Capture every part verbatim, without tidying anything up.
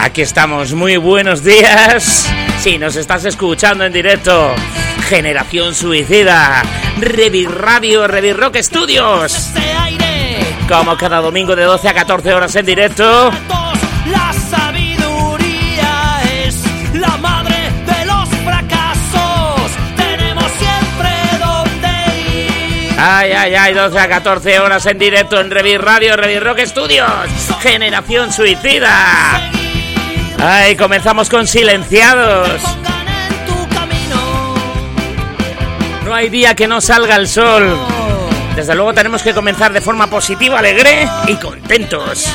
Aquí estamos, muy buenos días. Si nos estás escuchando en directo, Generación Suicida, Revir Radio, Revir Rock Studios. Como cada domingo de doce a catorce horas en directo. La sabiduría es la madre de los fracasos. Tenemos siempre donde ir. Ay, ay, ay, doce a catorce horas en directo en Revir Radio, Revir Rock Studios, Generación Suicida. Ay, comenzamos con Silenciados. No hay día que no salga el sol. Desde luego tenemos que comenzar de forma positiva, alegre y contentos.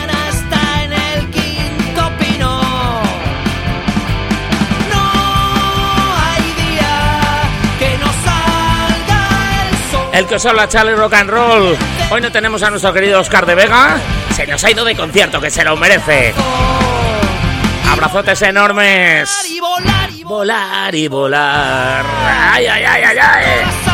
El que os habla, Charlie Rock and Roll. Hoy no tenemos a nuestro querido Oscar de Vega. Se nos ha ido de concierto, que se lo merece. Abrazotes enormes. Volar y volar. Ay, ay, ay, ay, ay.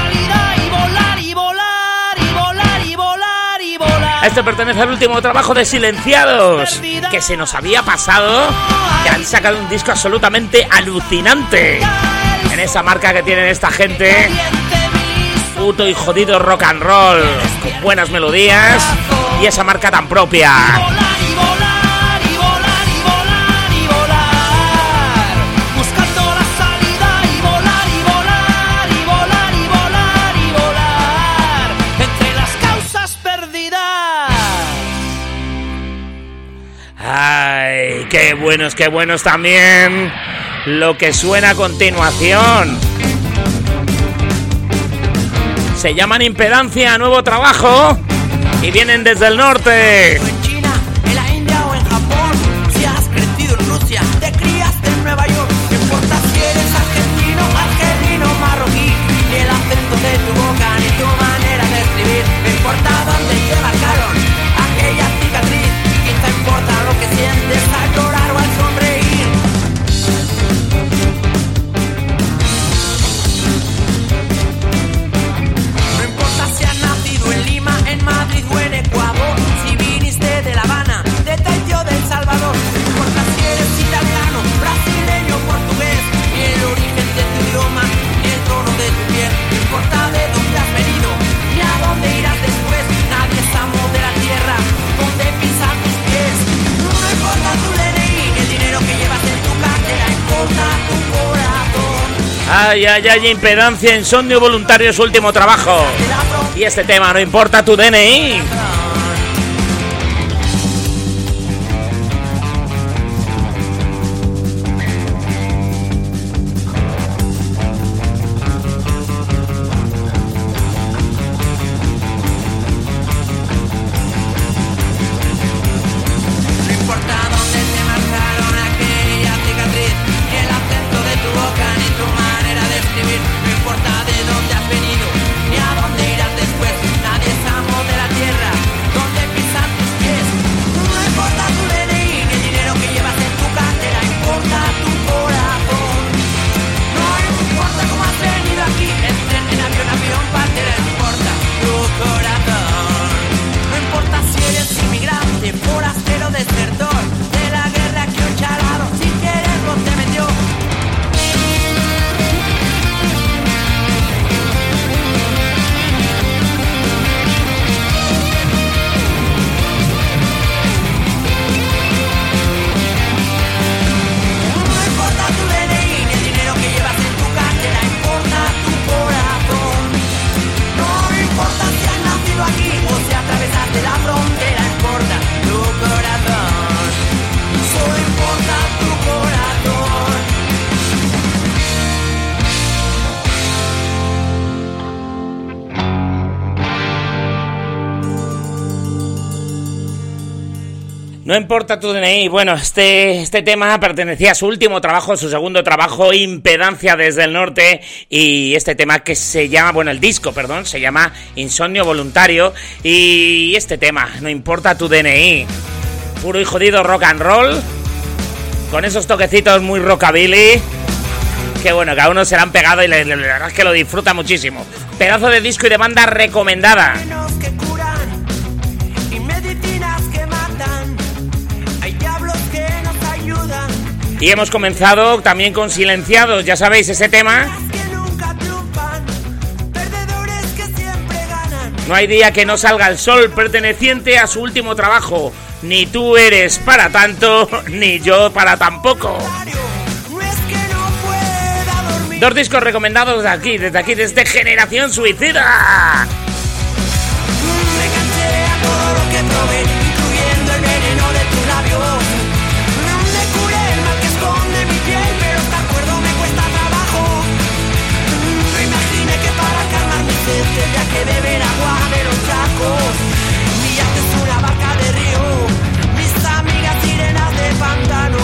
Este pertenece al último trabajo de Silenciados, que se nos había pasado, que han sacado un disco absolutamente alucinante. En esa marca que tienen esta gente, puto y jodido rock and roll, con buenas melodías y esa marca tan propia. Ay, qué buenos, qué buenos también lo que suena a continuación. Se llaman Impedancia, nuevo trabajo, y vienen desde el norte. En China, en la India o en Japón, si has crecido en Rusia, te criaste en Nueva York, no importa si eres argentino, argelino, marroquí, ni el acento de tu boca, ni tu manera de escribir, no importa dónde te marcaron aquella cicatriz, quizá importa lo que sientes al llorar o al sonreír. No importa si has nacido en Lima, en Madrid o en Ecuador, si viniste de La Habana, de Tahití o de El Salvador, no importa si eres italiano, brasileño o portugués, ni el origen de tu idioma, ni el tono de tu piel, no importa de dónde has venido, ni a dónde irás después, nadie estamos de la tierra donde pisan tus pies. No importa tu D N I, ni el dinero que llevas en tu cartera, importa tu corazón. Ay, ay, ay, Impedancia, Insomnio Voluntario, su último trabajo. Y este tema, no importa tu D N I. No importa dónde te marcaron aquella cicatriz, ni el acento de tu boca, ni tu manera de escribir, no importa de dónde has venido, ni a dónde irás después, nadie es amo de la tierra donde pisan tus pies. No importa tu D N I, ni el dinero que llevas en tu cartera, importa tu corazón. No importa cómo has venido aquí, en tren, en avión, avión, partera, importa tu corazón. No importa si eres inmigrante, forastero, desertor de la guerra que un charado sin quererlo te metió. No importa tu D N I, ni el dinero que llevas en tu cartera, importa tu corazón. No importa si has nacido aquí o si atravesaste la frontera, importa tu corazón. Solo importa tu corazón. No importa tu D N I. Bueno, este, este tema pertenecía a su último trabajo, su segundo trabajo, Impedancia desde el norte. Y este tema que se llama, bueno, el disco, perdón, se llama Insomnio Voluntario. Y este tema, no importa tu D N I. Puro y jodido rock and roll, con esos toquecitos muy rockabilly. Que bueno, que a uno se le han pegado y la verdad es que lo disfruta muchísimo. Pedazo de disco y de banda recomendada. Venenos que curan y medicinas que matan. Hay diablos que nos ayudan Y hemos comenzado también con Silenciados, ya sabéis ese tema. No hay día que no salga el sol, perteneciente a su último trabajo. Ni tú eres para tanto, ni yo para tampoco. Dos discos recomendados de aquí, desde aquí, desde Generación Suicida. Me cansé a todo lo que probé, incluyendo el veneno de tus labios. Me curé el mal que esconde mi piel, pero te acuerdo me cuesta trabajo. Me imaginé que para calmar mi sed tendría que beber agua de los sacos. Mi arte es una vaca de río, mis amigas sirenas de pantano.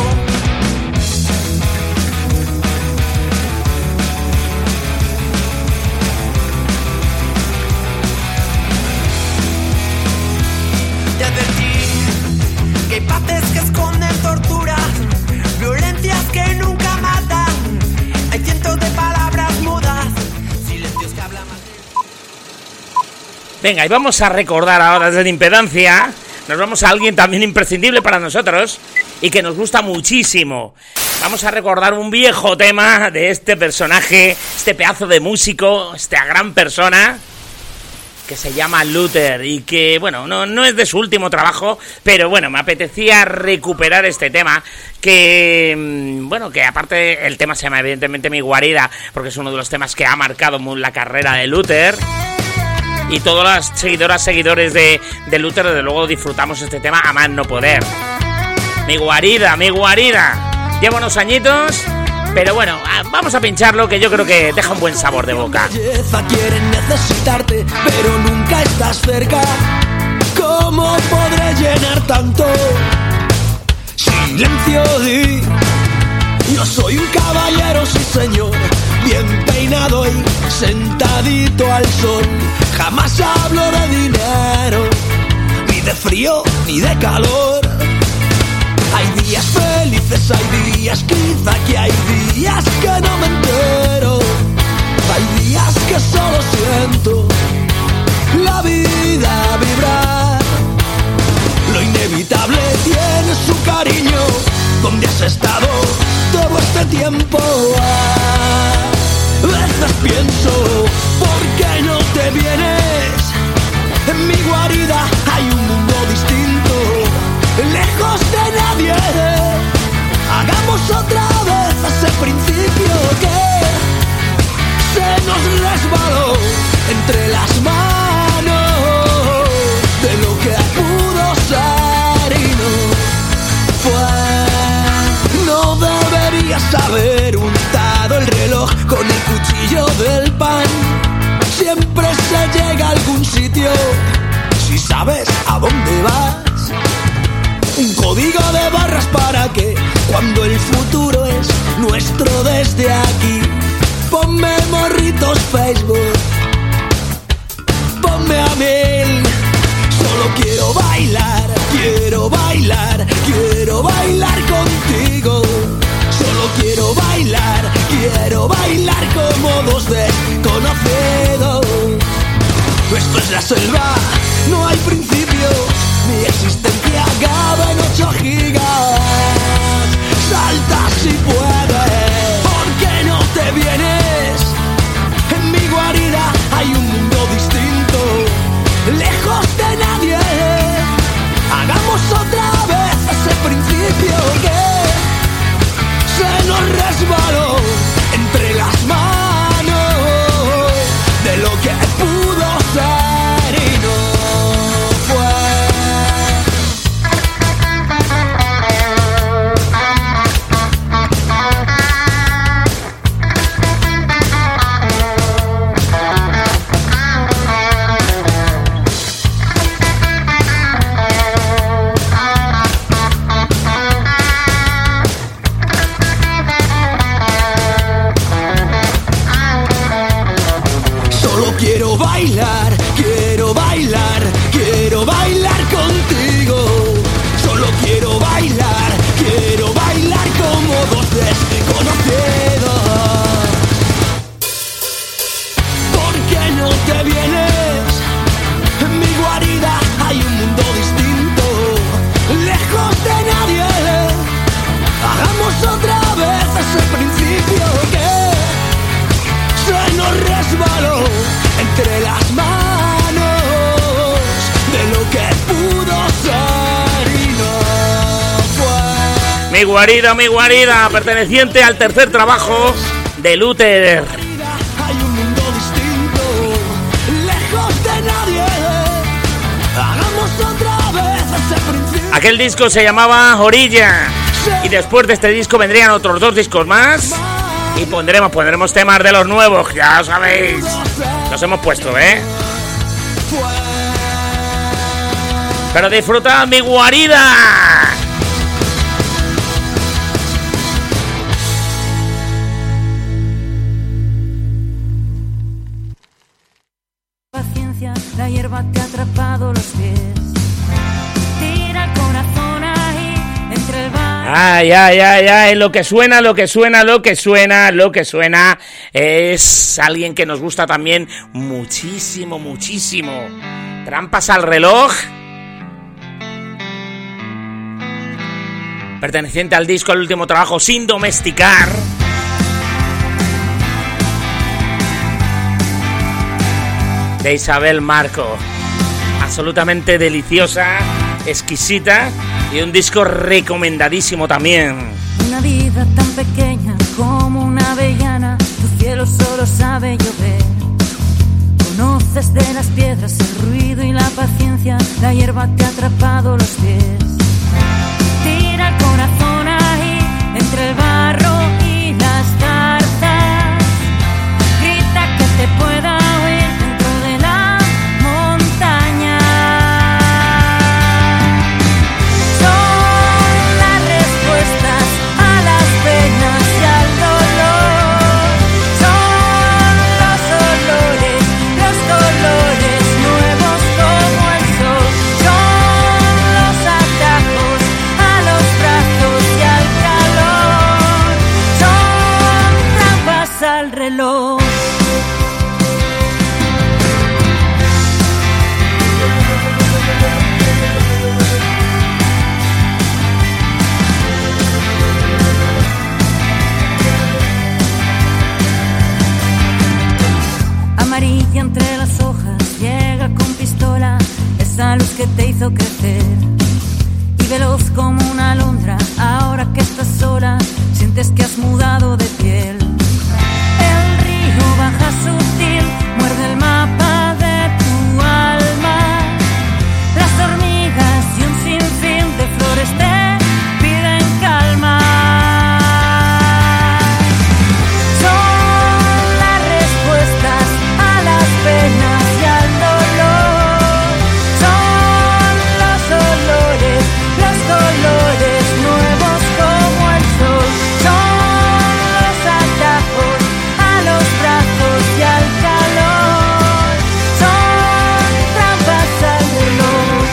Te advertí que hay partes que esconden tortura, violencias que nunca matan. Hay cientos de palabras mudas, silencios que hablan más. Venga, y vamos a recordar ahora desde la impedancia. Nos vamos a alguien también imprescindible para nosotros y que nos gusta muchísimo. Vamos a recordar un viejo tema de este personaje, este pedazo de músico, esta gran persona que se llama Luther y que, bueno, no, no es de su último trabajo, pero bueno, me apetecía recuperar este tema que, bueno, que aparte el tema se llama evidentemente Mi Guarida, porque es uno de los temas que ha marcado la carrera de Luther. Y todas las seguidoras, seguidores de, de Luther, desde luego disfrutamos este tema a más no poder. Mi guarida, mi guarida. Lleva unos añitos, pero bueno, vamos a pincharlo, que yo creo que deja un buen sabor de boca. Quieren necesitarte, pero nunca estás cerca. ¿Cómo podré llenar tanto silencio? Y yo soy un caballero, sí señor, bien peinado y sentadito al sol. Jamás hablo de dinero, ni de frío, ni de calor. Hay días felices, hay días quizá que hay días que no me entero. Hay días que solo siento la vida vibrar. Lo inevitable tiene su cariño. ¿Dónde has estado todo este tiempo? A veces pienso, ¿por qué no te vienes? En mi guarida hay un mundo distinto, lejos de nadie. Hagamos otra vez ese principio que se nos resbaló entre las manos, de lo que pudo ser y no fue. No deberías haber untado el reloj con el cuchillo del pan. Siempre se llega a algún sitio si sabes a dónde vas. Un código de barras para que cuando el futuro es nuestro desde aquí. Ponme morritos Facebook, ponme a mil. Solo quiero bailar, quiero bailar, quiero bailar contigo. Solo quiero bailar, quiero bailar como dos desconocidos. Esto es la selva, no hay principio, mi existencia acaba en ocho gigas. Salta si puedes, ¿por qué no te vienes? En mi guarida hay un mundo distinto, lejos de nadie. Hagamos otra vez ese principio que se nos resbaló entre las manos, de lo que pudo ser y no fue. Mi guarida, mi guarida, perteneciente al tercer trabajo de Luther. Hay un mundo distinto, lejos de nadie. Hagamos otra vez ese principio. Aquel disco se llamaba Orilla. Y después de este disco vendrían otros dos discos más. Y pondremos, pondremos temas de los nuevos, ya lo sabéis. Los hemos puesto, ¿eh? Pero disfrutad mi guarida. Paciencia, la hierba te ha atrapado los pies. Tira el corazón ahí entre el bar. Ay, ay, ay, ay, lo que suena, lo que suena, lo que suena, lo que suena es alguien que nos gusta también muchísimo, muchísimo. Trampas al reloj. Perteneciente al disco, al último trabajo, Sin Domesticar. De Isabel Marco. Absolutamente deliciosa, exquisita y un disco recomendadísimo también. Una vida tan pequeña como una avellana, tu cielo solo sabe llover. Conoces de las piedras el ruido y la paciencia, la hierba te ha atrapado los pies. Tira el corazón ahí entre el barro y las zarzas. Grita que te pueda oír dentro de la montaña. Son las respuestas a las penas y al dolor. Son los olores, los colores nuevos como el sol. Son los atajos a los brazos y al calor. Son trampas al reloj. Amarilla entre las hojas, llega con pistola, esa luz que te hizo crecer. Y veloz como una alondra, ahora que estás sola, sientes que has mudado de piel. El río baja sutil, muerde el mapa de tu alma. Las hormigas y un sinfín de flores te piden calma. Son las respuestas a las penas y al dolor. Son los olores, los colores nuevos como el sol. Son los atajos a los brazos y al calor. Son trampas al reloj.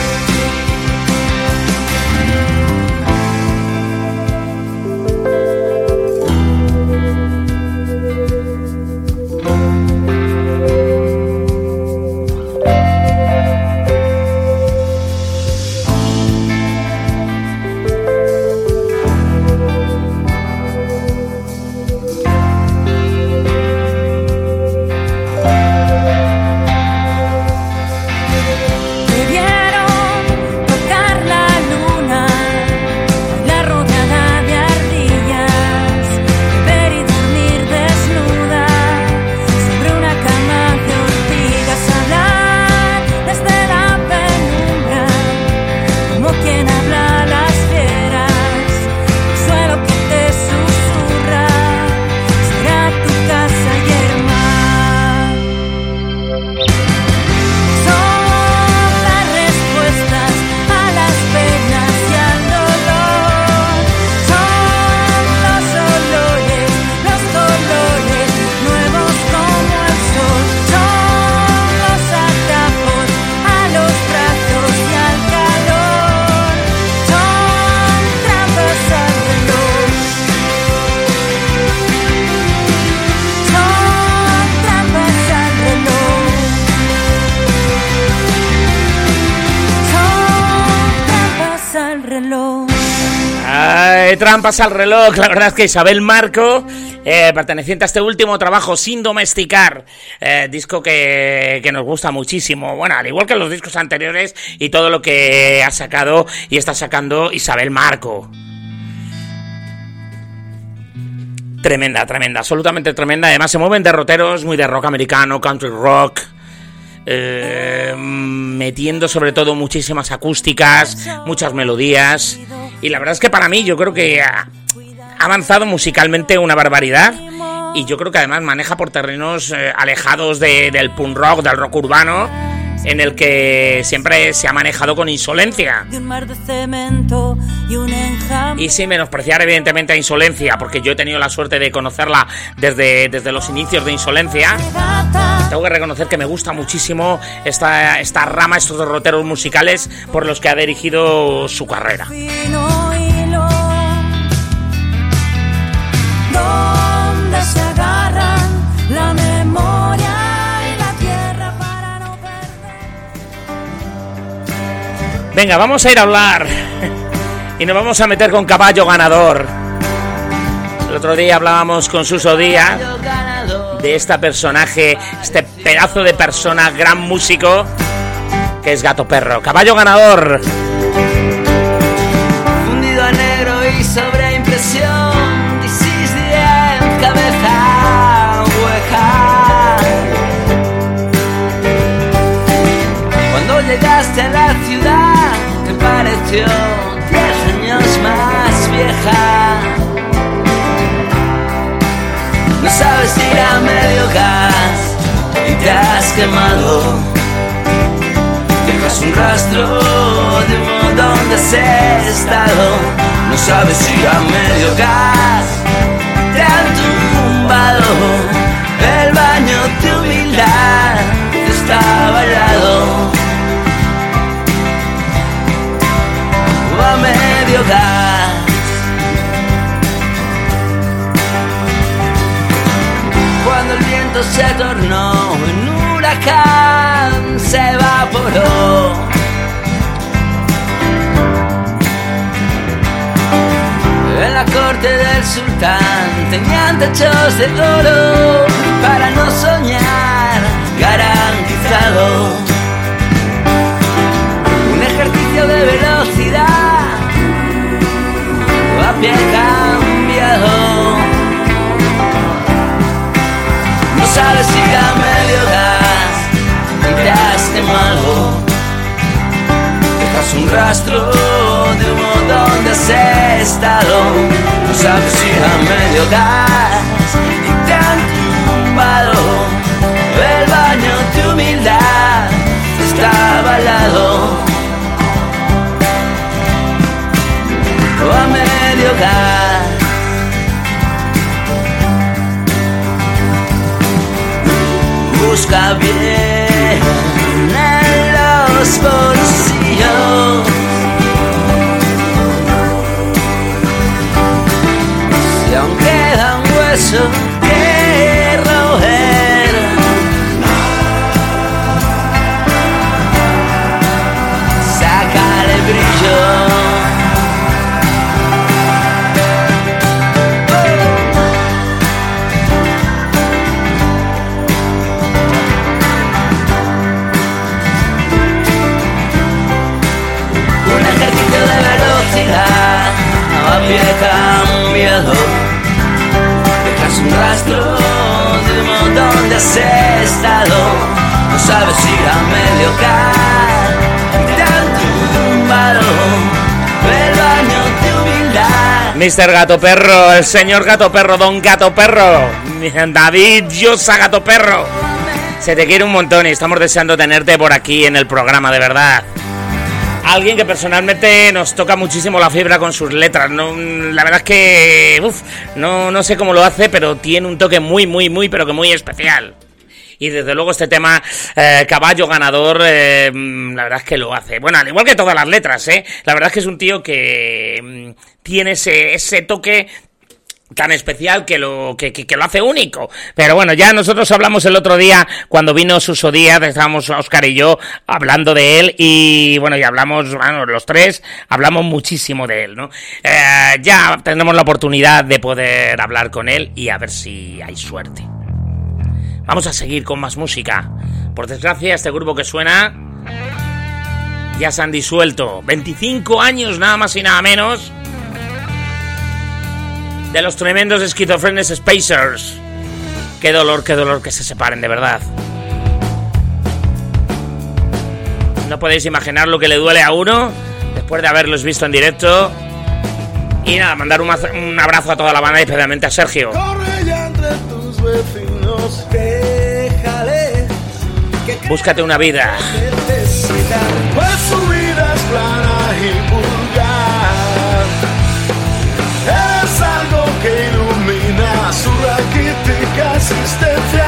Me vieron tocar la luna, la rodeada de ardillas, beber y dormir desnuda sobre una cama de ortigas, hablar desde la penumbra como quien habla a las fieras. El suelo que te susurra será tu casa y el mar. Son las respuestas a las penas y al dolor. Son los olores, los colores nuevos como el sol. Son los atajos a los brazos y al calor. Son trampas al reloj. Son trampas al reloj. Son trampas al reloj. Ay, trampas al reloj. La verdad es que Isabel Marco, eh, perteneciente a este último trabajo, Sin Domesticar, eh, disco que, que nos gusta muchísimo. Bueno, al igual que los discos anteriores y todo lo que ha sacado y está sacando Isabel Marco. Tremenda, tremenda, absolutamente tremenda. Además se mueven derroteros, muy de rock americano, country rock, eh, metiendo sobre todo muchísimas acústicas, muchas melodías. Y la verdad es que para mí yo creo que ha avanzado musicalmente una barbaridad. Y yo creo que además maneja por terrenos eh, alejados de, del punk rock, del rock urbano, en el que siempre se ha manejado con insolencia. Y sin menospreciar evidentemente a Insolencia, porque yo he tenido la suerte de conocerla desde, desde los inicios de Insolencia. Tengo que reconocer que me gusta muchísimo esta, esta rama, estos derroteros musicales por los que ha dirigido su carrera. Donde se agarran la memoria. Venga, vamos a ir a hablar y nos vamos a meter con Caballo Ganador. El otro día hablábamos con Suso Díaz de este personaje, este pedazo de persona, gran músico, que es Gato Perro. Caballo Ganador. Fundido a negro y sobre impresión, dieciséis en cabeza hueca. Cuando llegaste a la ciudad te pareció diez años más vieja. No sabes ir a medio gas y te has quemado. Dejas un rastro de humo donde has estado. No sabes ir a medio gas, te han tumbado. El baño de humildad estaba al lado. A medio gas. Cuando el viento se tornó en huracán, se evaporó. En la corte del sultán tenían techos de oro para no soñar garantizado. Un ejercicio de velocidad a pie cambiado. No sabes ir a medio gas y te has quemado. Dejas un rastro de humo donde has estado. No sabes ir a medio gas y te han tumbado. El baño de humildad estaba al lado. A medio gas. Busca bien en los bolsillos. Si aún queda un hueso que roer, sácale brillo. A pie cambiado, dejas un rastro de humo donde has estado. No sabes ir a medio gas, te han tumbado el baño de humildad. mister Gato Perro, el señor Gato Perro, don Gato Perro, David Llosa Gato Perro. Se te quiere un montón y estamos deseando tenerte por aquí en el programa, de verdad. Alguien que personalmente nos toca muchísimo la fibra con sus letras. No, la verdad es que uf, no, no sé cómo lo hace, pero tiene un toque muy, muy, muy, pero que muy especial. Y desde luego este tema, eh, Caballo Ganador, eh, la verdad es que lo hace. Bueno, al igual que todas las letras, ¿eh? La verdad es que es un tío que mm, tiene ese, ese toque tan especial que lo que, que, que lo hace único. Pero bueno, ya nosotros hablamos el otro día cuando vino Suso Díaz, estábamos Óscar y yo hablando de él y bueno, y hablamos, bueno, los tres hablamos muchísimo de él, ¿no? Eh, ya tendremos la oportunidad de poder hablar con él y a ver si hay suerte. Vamos a seguir con más música. Por desgracia, este grupo que suena ya se han disuelto. veinticinco años, nada más y nada menos. de los tremendos esquizofrenes Spacers. Qué dolor, qué dolor que se separen, de verdad. No podéis imaginar lo que le duele a uno después de haberlos visto en directo. Y nada, mandar un, un abrazo a toda la banda y especialmente a Sergio. Corre ya entre tus vecinos, déjales que búscate una vida. Pues su vida es plana y vulgar. Es algo que ilumina su raquítica existencia.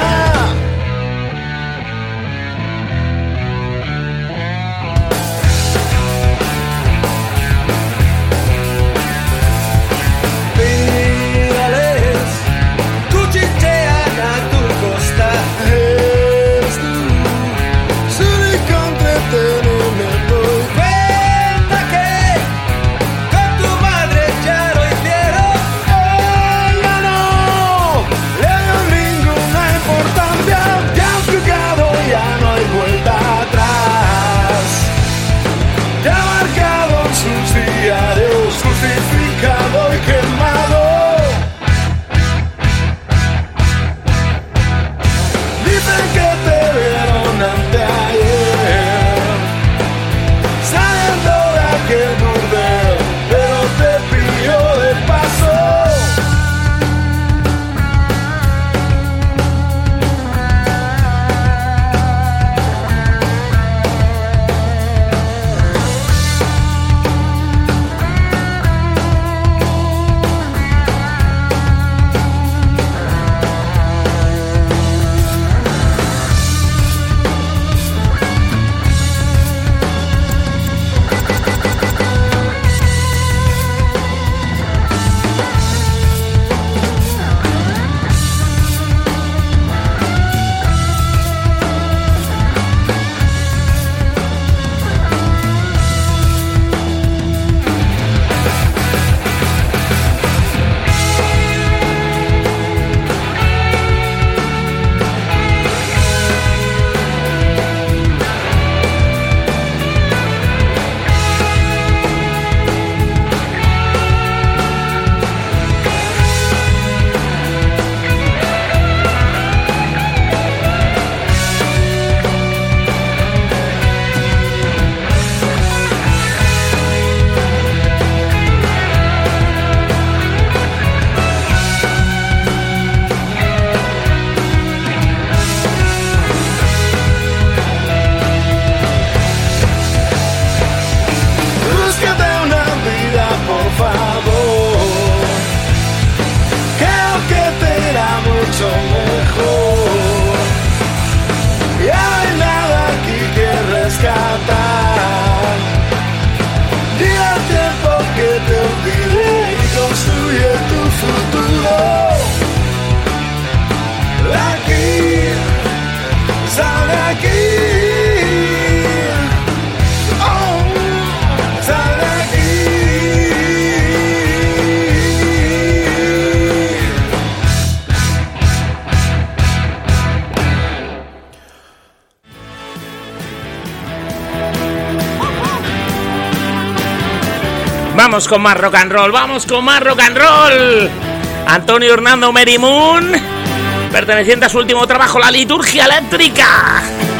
Vamos con más rock and roll, vamos con más rock and roll. Antonio Hernando Mary Moon, perteneciente a su último trabajo, La Liturgia Eléctrica.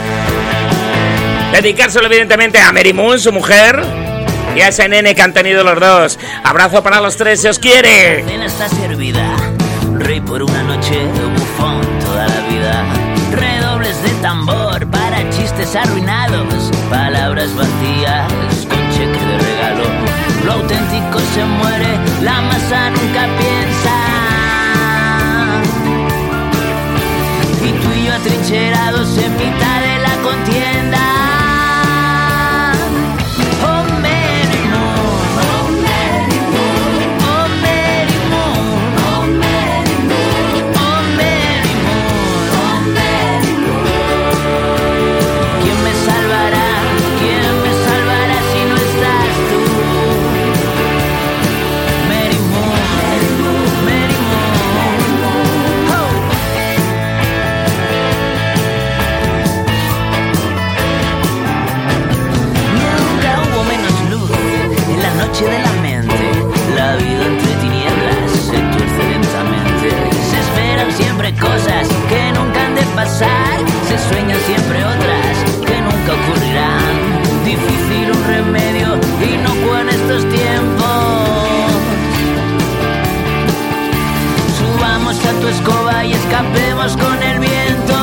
Dedicárselo evidentemente a Mary Moon, su mujer, y a ese nene que han tenido los dos. Abrazo para los tres, si os quiere. La cena está servida, rey por una noche, bufón toda la vida. Redobles de tambor para chistes arruinados, palabras vacías con cheque de regalo. Lo auténtico se muere, la masa nunca piensa. Y tú y yo atrincherados en mitad de la contienda. Oh Mary Moon, oh Mary Moon, oh Mary Moon, oh Mary Moon, oh Mary Moon, oh Mary Moon. ¿Quién me salvará? ¿Quién me salvará si no estás tú? Mary Moon, Mary escoba y escapemos con el viento.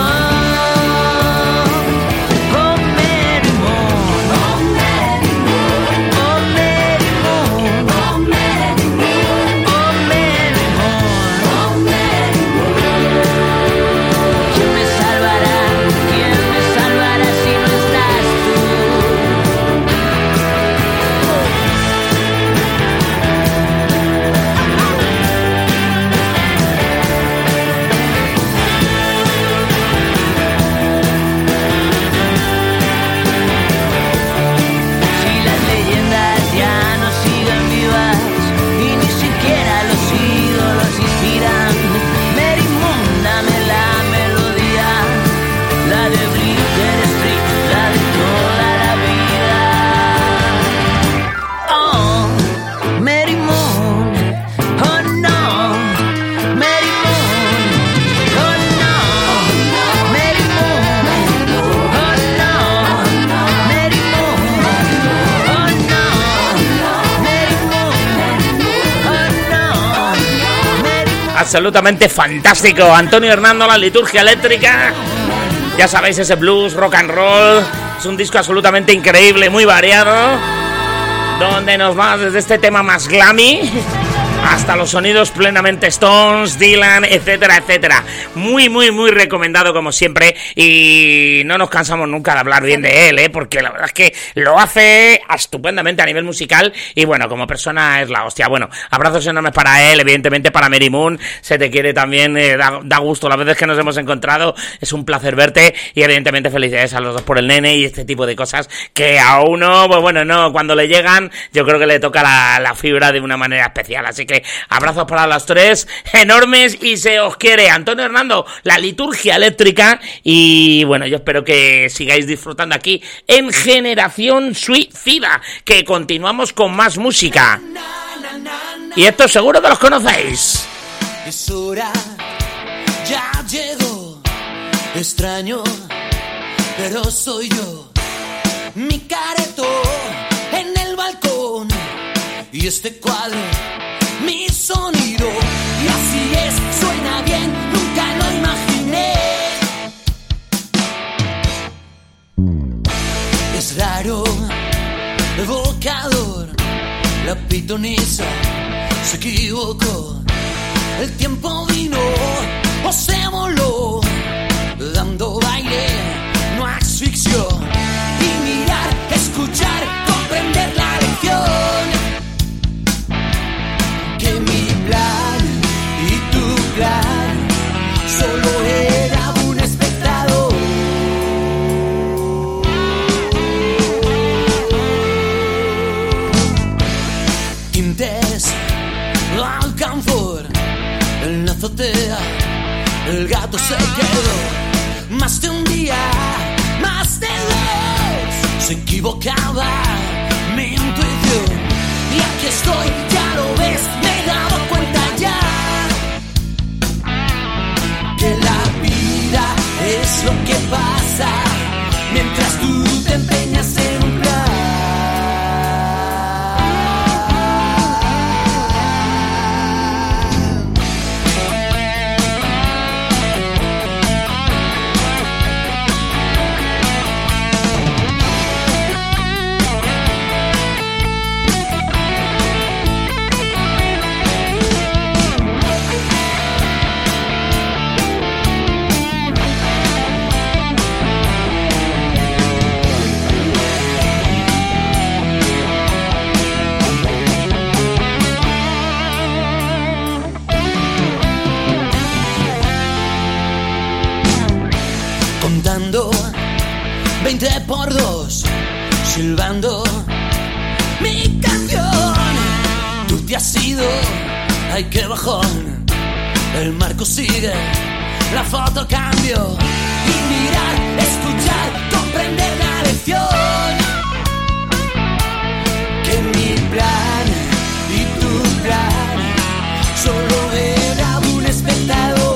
Absolutamente fantástico. Antonio Hernando, La Liturgia Eléctrica. Ya sabéis, ese blues, rock and roll. Es un disco absolutamente increíble, muy variado, donde nos vamos desde este tema más glammy hasta los sonidos plenamente Stones, Dylan, etcétera, etcétera. Muy, muy, muy recomendado como siempre, y no nos cansamos nunca de hablar bien de él, ¿eh? Porque la verdad es que lo hace estupendamente a nivel musical y bueno, como persona es la hostia. Bueno, abrazos enormes para él, evidentemente para Mary Moon, se te quiere también, eh, da, da gusto las veces que nos hemos encontrado, es un placer verte y evidentemente felicidades a los dos por el nene y este tipo de cosas que a uno, pues bueno, no, cuando le llegan yo creo que le toca la, la fibra de una manera especial, así que abrazos para las tres enormes y se os quiere. Antonio Hernando, La Liturgia Eléctrica, y bueno, yo espero que sigáis disfrutando aquí en Generación Suicida, que continuamos con más música y esto seguro que los conocéis. Es hora, ya llegó, extraño, pero soy yo, mi careto en el balcón y este cuadro, mi sonido, y así es, suena bien, nunca lo imaginé. Es raro, evocador, la pitonisa se equivocó. El tiempo vino o se voló, dando baile, no asfixió. Y mirar, escuchar, comprender la lección. Que mi plan y tu plan solo era un espectador. Tintes, alcanfor, en la azotea, el gato se quedó. Más de un día, más de dos, se equivocaba mi intuición. Y aquí estoy, ya lo ves, me he dado cuenta ya que la vida es lo que pasa mientras tú te empeñas en un plan. veinte por dos, silbando mi canción. Tú te has ido, ay qué bajón. El marco sigue, la foto cambio. Y mirar, escuchar, comprender la lección. Que mi plan y tu plan solo era un espectador.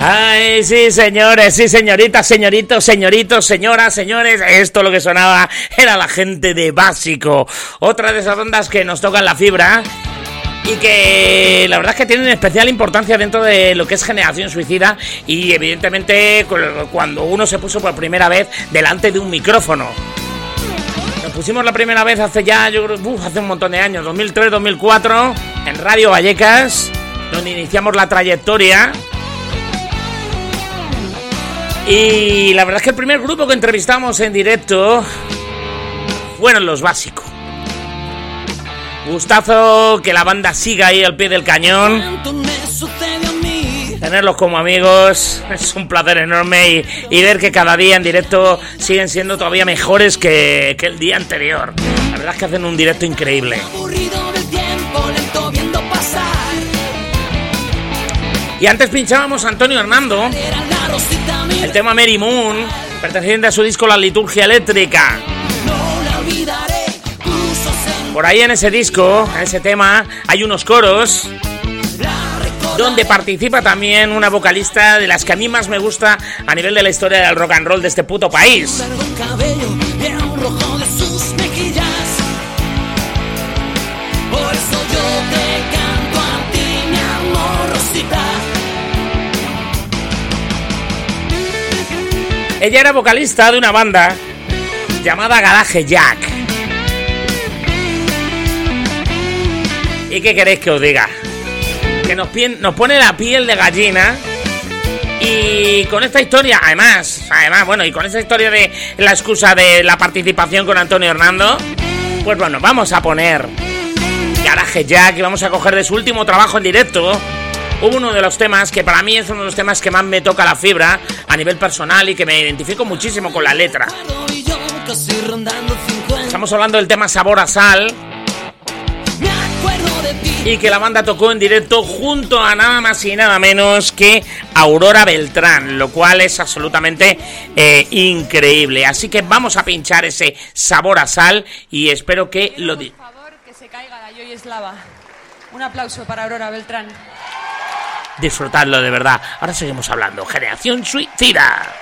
Ay, sí, señores, sí, señoritas, señoritos, señoritos, señoras, señores. Esto lo que sonaba era la gente de Básico. Otra de esas bandas que nos tocan la fibra y que la verdad es que tienen especial importancia dentro de lo que es Generación Suicida y evidentemente cuando uno se puso por primera vez delante de un micrófono. Nos pusimos la primera vez hace ya, yo creo, uf, hace un montón de años, dos mil tres, dos mil cuatro, en Radio Vallecas, donde iniciamos la trayectoria. Y la verdad es que el primer grupo que entrevistamos en directo fueron Los Básico. Gustazo que la banda siga ahí al pie del cañón. Tenerlos como amigos es un placer enorme y, y ver que cada día en directo siguen siendo todavía mejores que, que el día anterior. La verdad es que hacen un directo increíble. Y antes pinchábamos a Antonio Hernando, el tema Mary Moon, perteneciente a su disco La Liturgia Eléctrica. Por ahí en ese disco, en ese tema, hay unos coros donde participa también una vocalista de las que a mí más me gusta a nivel de la historia del rock and roll de este puto país. Ella era vocalista de una banda llamada Garage Jack. ¿Y qué queréis que os diga? Que nos, nos pone la piel de gallina. Y con esta historia, además, además, bueno, y con esta historia de la excusa de la participación con Antonio Hernando, pues bueno, vamos a poner Garage Jack y vamos a coger de su último trabajo en directo. Hubo uno de los temas que para mí es uno de los temas que más me toca la fibra a nivel personal y que me identifico muchísimo con la letra. Estamos hablando del tema Sabor a Sal, y que la banda tocó en directo junto a nada más y nada menos que Aurora Beltrán, lo cual es absolutamente eh, increíble. Así que vamos a pinchar ese Sabor a Sal y espero que lo di- Por favor, que se caiga la Joy Eslava. Un aplauso para Aurora Beltrán. Disfrutadlo de verdad. Ahora seguimos hablando. Generación Suicida.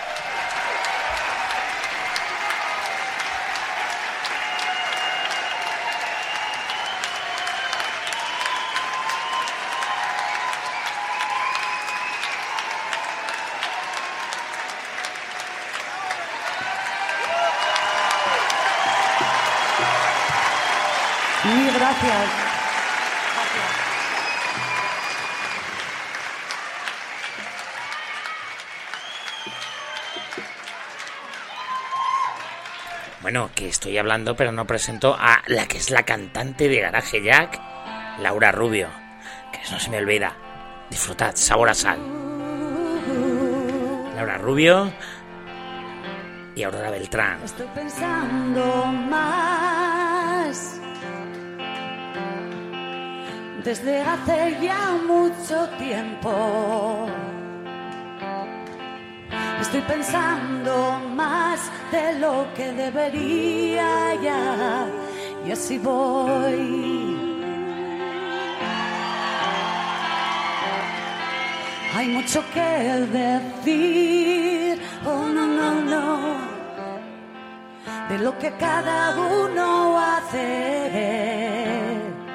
Mil gracias. Bueno, que estoy hablando, pero no presento a la que es la cantante de Garage Jack, Laura Rubio. Que eso no se me olvida. Disfrutad, Sabor a Sal. Laura Rubio y Aurora Beltrán. Estoy pensando más desde hace ya mucho tiempo. Estoy pensando más de lo que debería ya, y así voy. Hay mucho que decir, oh no, no, no, de lo que cada uno hace.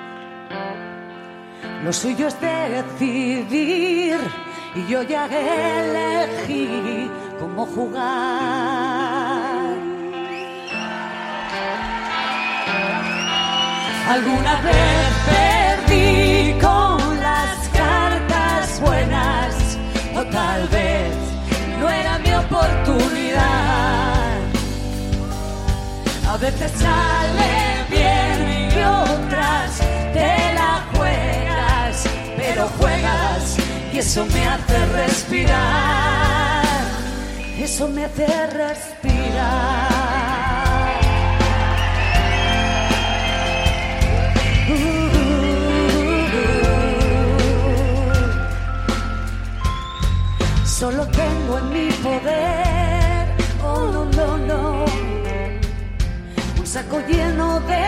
Lo suyo es decidir, y yo ya elegí cómo jugar. Alguna vez perdí con las cartas buenas, o tal vez no era mi oportunidad. A veces sale bien y otras te la juegas, pero juegas y eso me hace respirar, eso me hace respirar. Uh, solo tengo en mi poder, oh no, no, no, un saco lleno de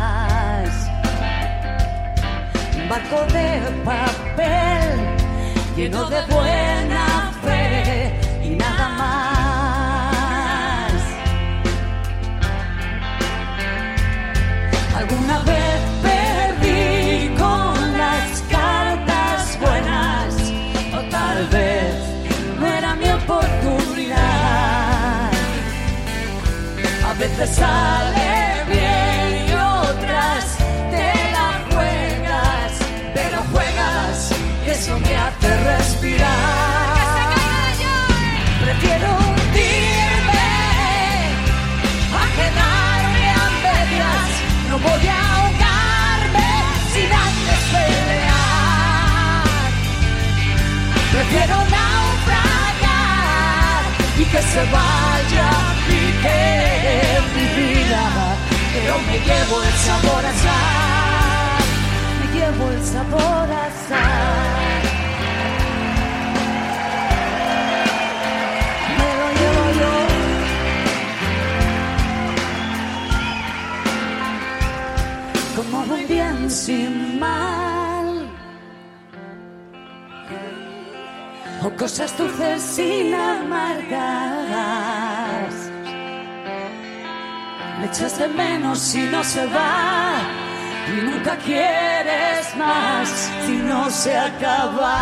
palabras, un barco de papel, y lleno de buena fe y nada más. Alguna vez perdí con las cartas buenas, o tal vez no era mi oportunidad. A veces sale bien y otras te la juegas, pero juegas y eso me hace respirar. Prefiero hundirme a quedarme a medias. No voy a ahogarme sin antes pelear. Prefiero naufragar y que se vaya mi que mi vida, pero me llevo el sabor a sal, me llevo el sabor a sal, me lo llevo yo. Como un bien sin mal, o cosas dulces sin amargas. Me echas de menos si no se va, y nunca quieres más si no se acaba.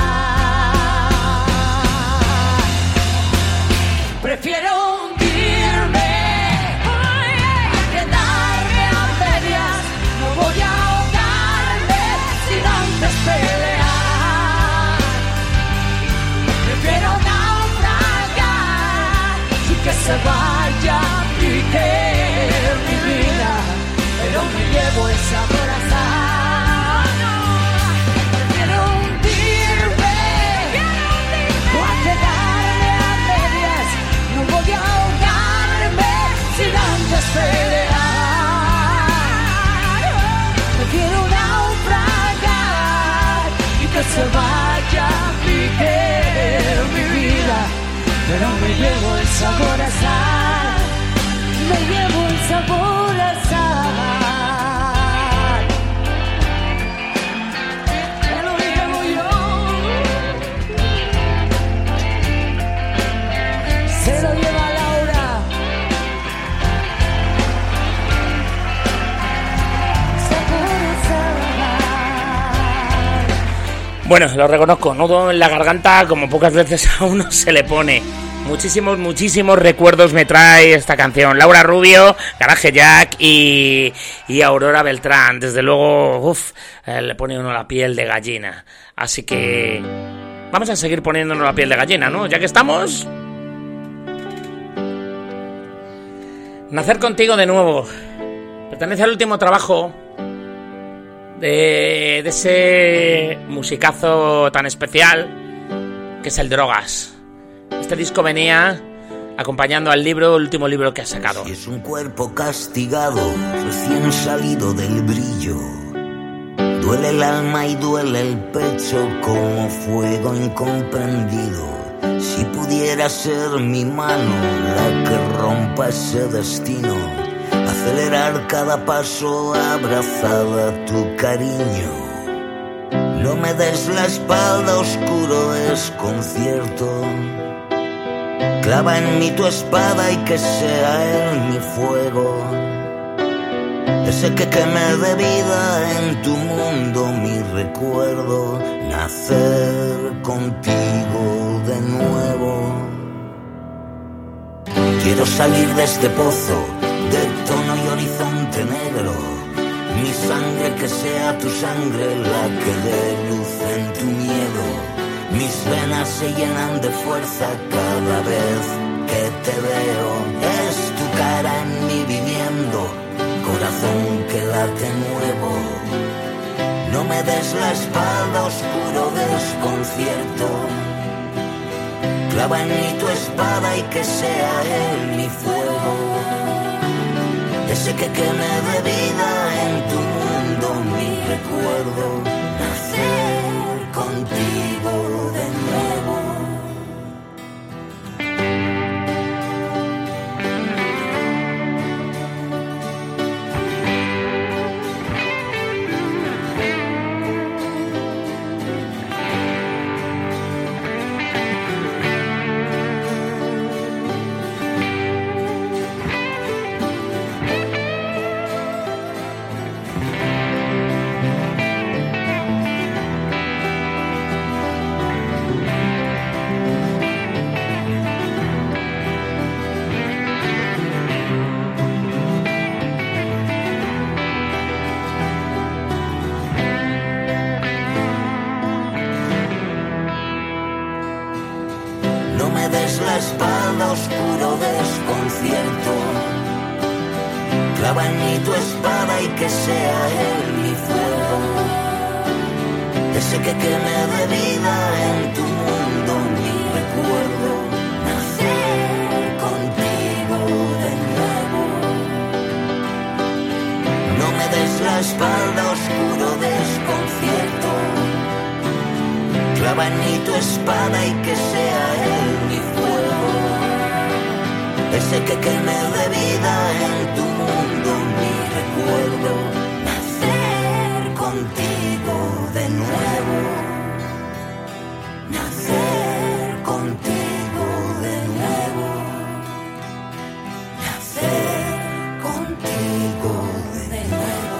Prefiero hundirme a quedarme a medias. No voy a ahogarme sin antes pelear. Prefiero naufragar y que se vaya mi que mi vida, pero me llevo el sabor a sal. Prefiero hundirme o a quedarme a medias. No voy a ahogarme sin antes pelear. Prefiero naufragar y que se vaya mi que mi vida, pero me llevo el sabor a sal. Me llevo el sabor a sal. Me lo llevo yo. Se lo lleva Laura. Sabor a sal. Bueno, lo reconozco, nudo en la garganta como pocas veces a uno se le pone. Muchísimos, muchísimos recuerdos me trae esta canción. Laura Rubio, Garage Jack y, y Aurora Beltrán. Desde luego, uff, eh, le pone uno la piel de gallina. Así que vamos a seguir poniéndonos la piel de gallina, ¿no? Ya que estamos. Nacer contigo de nuevo. Pertenece al último trabajo de, de ese musicazo tan especial que es el Drogas. Este disco venía acompañando al libro, el último libro que ha sacado. Si es un cuerpo castigado, recién salido del brillo, duele el alma y duele el pecho como fuego incomprendido. Si pudiera ser mi mano la que rompa ese destino, acelerar cada paso abrazada a tu cariño. No me des la espalda, oscuro desconcierto. Clava en mí tu espada y que sea él mi fuego. Ese que queme de vida en tu mundo mi recuerdo. Nacer contigo de nuevo. Quiero salir de este pozo de tono y horizonte negro. Mi sangre que sea tu sangre la que dé luz en tu miedo. Mis venas se llenan de fuerza cada vez que te veo. Es tu cara en mí viviendo, corazón que late nuevo. No me des la espalda, oscuro desconcierto. Clava en mí tu espada y que sea él mi fuego. Ese que queme de vida en tu mundo mi recuerdo. Nacer contigo de nuevo. oscuro desconcierto. Clava en mí tu espada y que sea él mi fuego, ese que queme de vida en tu mundo mi recuerdo. Nacer contigo de nuevo. No me des la espalda, oscuro desconcierto. Clava en mí tu espada y que sea él mi fuego, ese que queme de vida en tu mundo mi recuerdo. Nacer contigo de nuevo. Nacer contigo de nuevo. Nacer contigo de nuevo.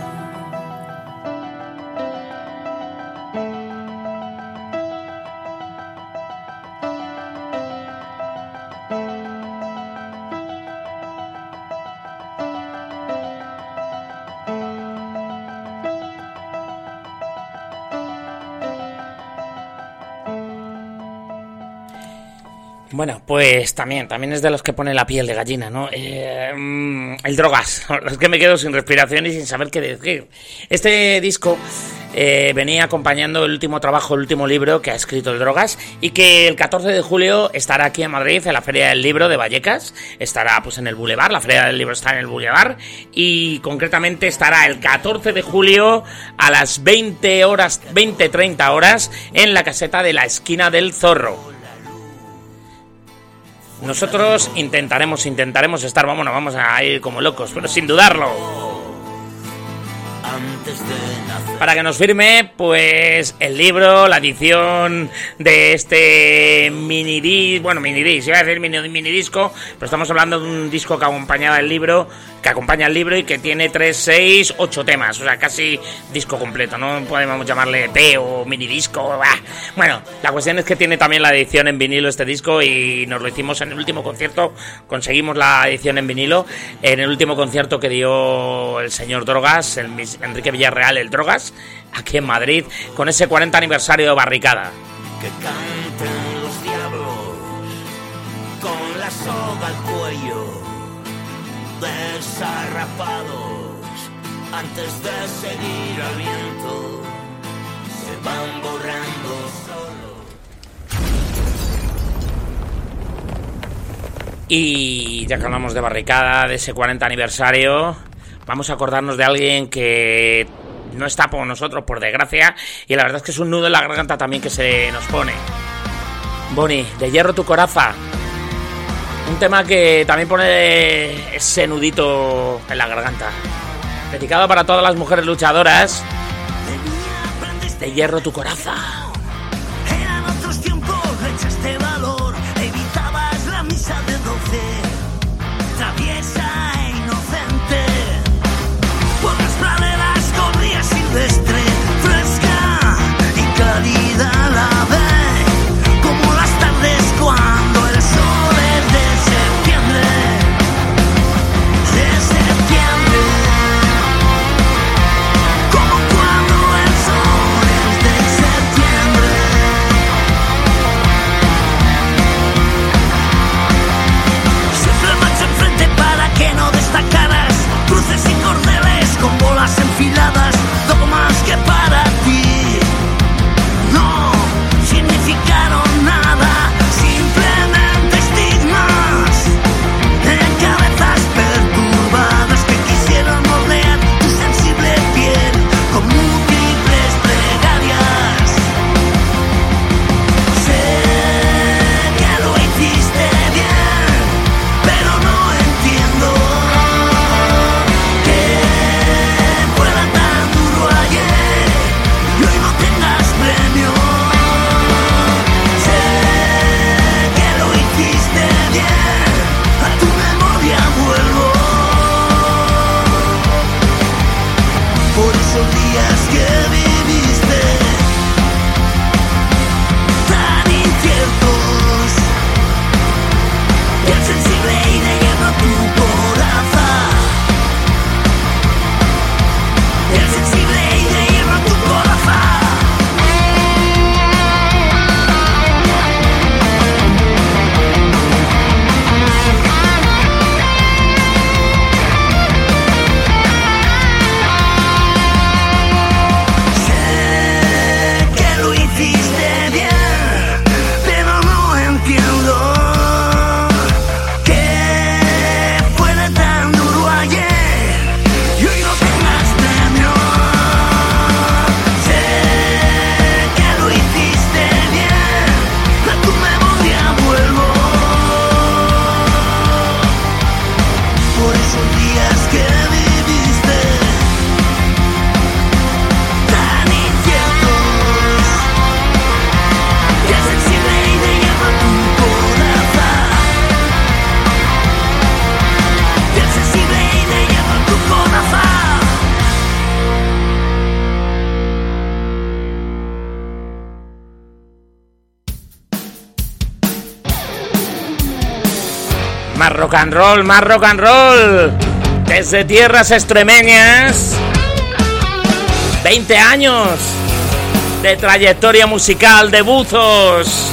Bueno, pues también, también es de los que pone la piel de gallina, ¿no? Eh, el Drogas, es que me quedo sin respiración y sin saber qué decir. Este disco eh, venía acompañando el último trabajo, el último libro que ha escrito el Drogas, y que el catorce de julio estará aquí en Madrid, en la Feria del Libro de Vallecas. Estará pues en el Boulevard, la Feria del Libro está en el Boulevard, y concretamente estará el catorce de julio a las veinte horas, veinte treinta horas, en la caseta de la Esquina del Zorro. Nosotros intentaremos, intentaremos estar, vámonos, vamos a ir como locos, pero sin dudarlo. Para que nos firme, pues, el libro, la edición de este mini disco, bueno, mini disco, iba a decir mini, mini disco, pero estamos hablando de un disco que acompañaba el libro, que acompaña el libro y que tiene tres, seis, ocho temas, o sea, casi disco completo, no podemos llamarle E P o mini disco, bah. Bueno, la cuestión es que tiene también la edición en vinilo este disco y nos lo hicimos en el último concierto, conseguimos la edición en vinilo, en el último concierto que dio el señor Drogas, el Enrique Villarreal, el Drogas, aquí en Madrid, con ese cuarenta aniversario de Barricada. Que canten los diablos con la soga al cuello, desarrapados antes de seguir al viento, se van borrando solos. Y ya que hablamos de Barricada, de ese cuarenta aniversario, vamos a acordarnos de alguien que no está por nosotros, por desgracia, y la verdad es que es un nudo en la garganta también que se nos pone. Bonnie, De hierro tu coraza. Un tema que también pone ese nudito en la garganta. Dedicado para todas las mujeres luchadoras. De hierro tu coraza. Eran otros tiempos, le echaste valor, evitabas la misa de doce, traviesa e inocente. Por las praderas corrías silvestre, fresca y cálida a la vez, como las tardes cuando el sol es de septiembre, de septiembre, como cuando el sol es de septiembre. rock and roll, más rock and roll. Desde tierras extremeñas. veinte años de trayectoria musical de Buzos.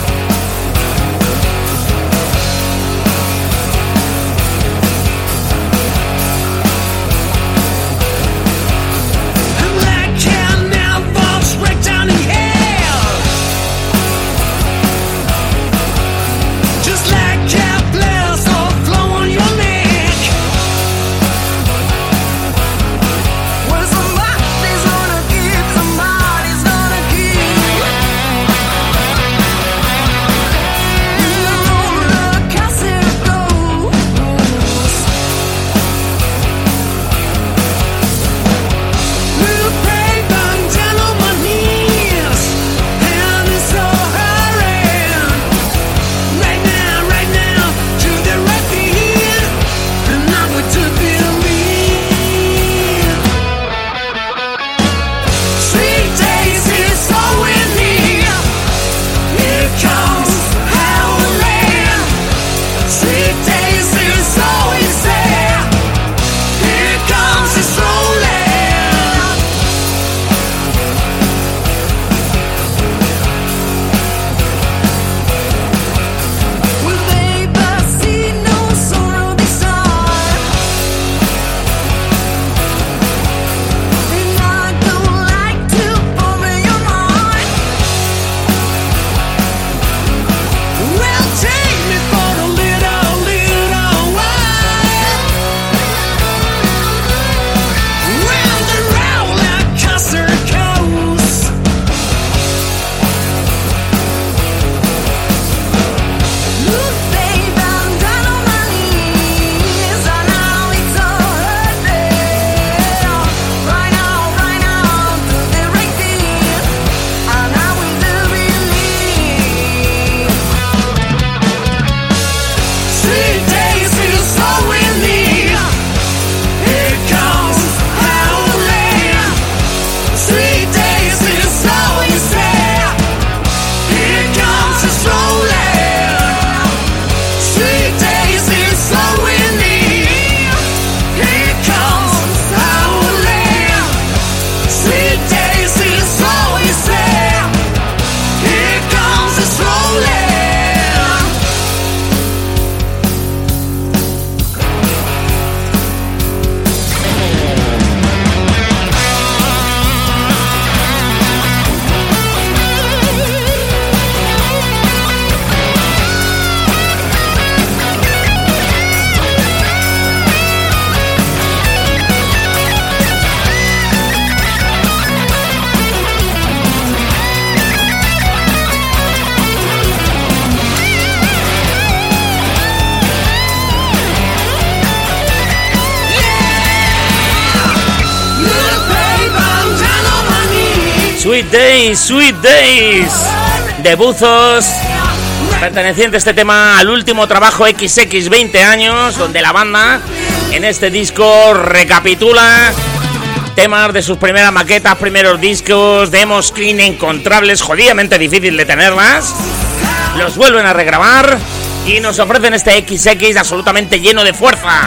Sweet Days, Sweet Days de Buzos, perteneciente este tema al último trabajo equis equis veinte años, donde la banda en este disco recapitula temas de sus primeras maquetas, primeros discos, demos inencontrables, jodidamente difícil de tenerlas, los vuelven a regrabar y nos ofrecen este equis equis absolutamente lleno de fuerza.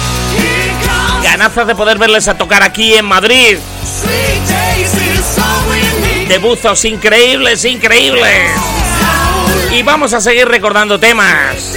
Ganazas de poder verles a tocar aquí en Madrid. De Buzos increíbles, increíbles. Y vamos a seguir recordando temas.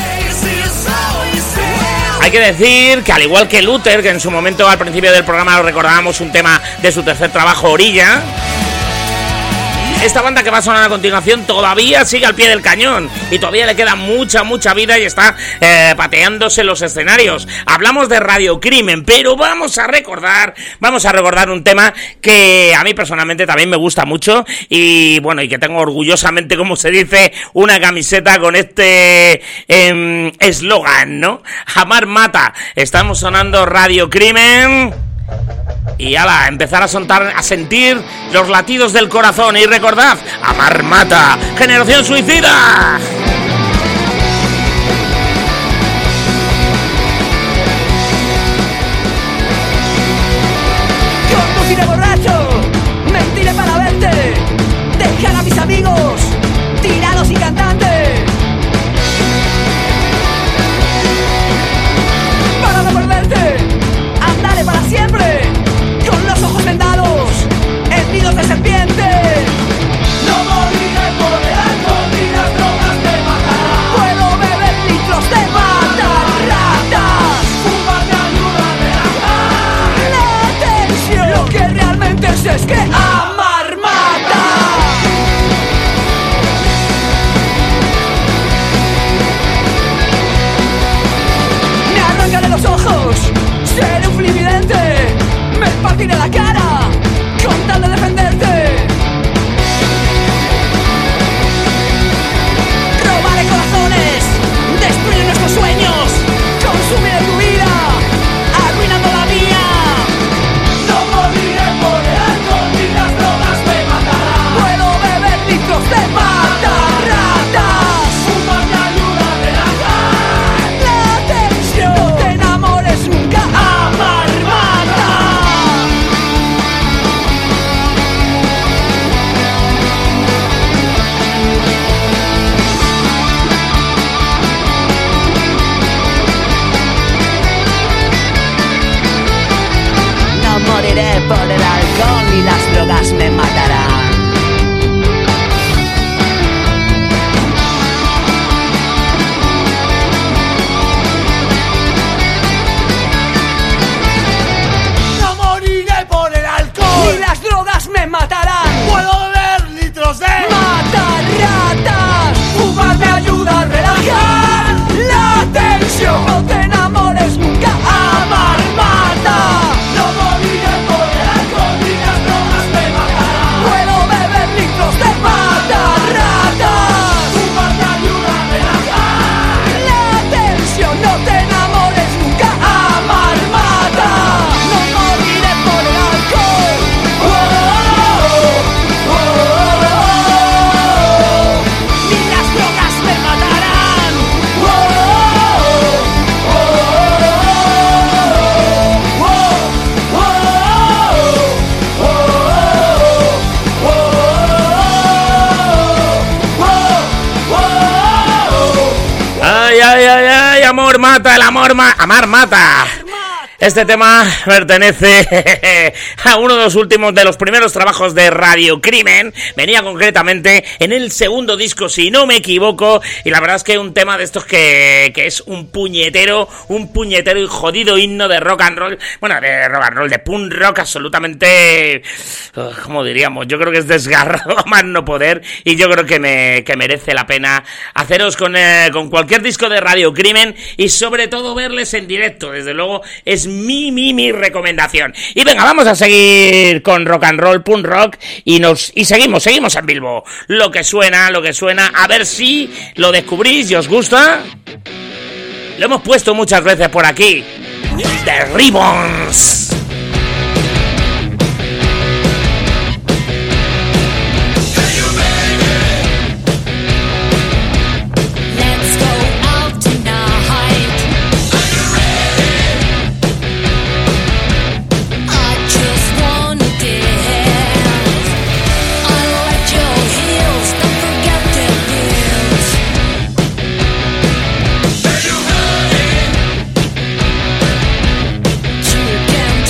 Hay que decir que al igual que Luther, que en su momento al principio del programa lo recordábamos, un tema de su tercer trabajo, Orilla, esta banda que va a sonar a continuación todavía sigue al pie del cañón y todavía le queda mucha, mucha vida y está eh, pateándose los escenarios. Hablamos de Radio Crimen, pero vamos a recordar, vamos a recordar un tema que a mí personalmente también me gusta mucho y bueno, y que tengo orgullosamente, como se dice, una camiseta con este eslogan, eh, ¿no? Amar mata. Estamos sonando Radio Crimen. Y ala, empezar a, sontar, a sentir los latidos del corazón. Y recordad, amar mata, Generación Suicida. Conduciré borracho, mentiré para verte, dejar a mis amigos tirados y cantantes. los ojos, seré un flividente. Me partiré la cara con tal de defenderte. Robaré corazones, destruir nuestros sueños, consumiré tu vida, arruinando la mía. No moriré por el alcohol ni las drogas me matarán. Puedo beber litros de matarratas. Fumar me ayuda a relajar la tensión. No te enamores nunca, amar mata. No moriré por el alcohol ni las drogas me matarán. No moriré por el alcohol Ni las drogas me matarán. Puedo beber litros de Matarratas. Fumar me ayuda a relajar la tensión. No te enamores nunca, amar mata. No moriré por el alcohol ni las drogas me matarán. Puedo beber litros de matarratas. Fumar me ayuda a relajar La tensión. No te enamores nunca, amar mata. No moriré por el alcohol. Oh, oh, oh, oh, Ni las drogas me matarán. oh, oh, oh, Ay, ay, ay, ay, amor mata, el amor ma... Amar mata. Este tema pertenece a uno de los últimos, de los primeros trabajos de Radio Crimen. Venía concretamente en el segundo disco, si no me equivoco. Y la verdad es que un tema de estos que, que es un puñetero, un puñetero y jodido himno de rock and roll. Bueno, de rock and roll, de punk rock absolutamente... ¿Cómo diríamos? Yo creo que es desgarrado a más no poder. Y yo creo que, me, que merece la pena haceros con, eh, con cualquier disco de Radio Crimen. Y sobre todo verles en directo. Desde luego es mi, mi, mi recomendación. Y venga, vamos a seguir con rock and roll, punk rock, y nos y seguimos, seguimos en Bilbo. Lo que suena, lo que suena, a ver si lo descubrís y os gusta. Lo hemos puesto muchas veces por aquí. The Ribbons. You can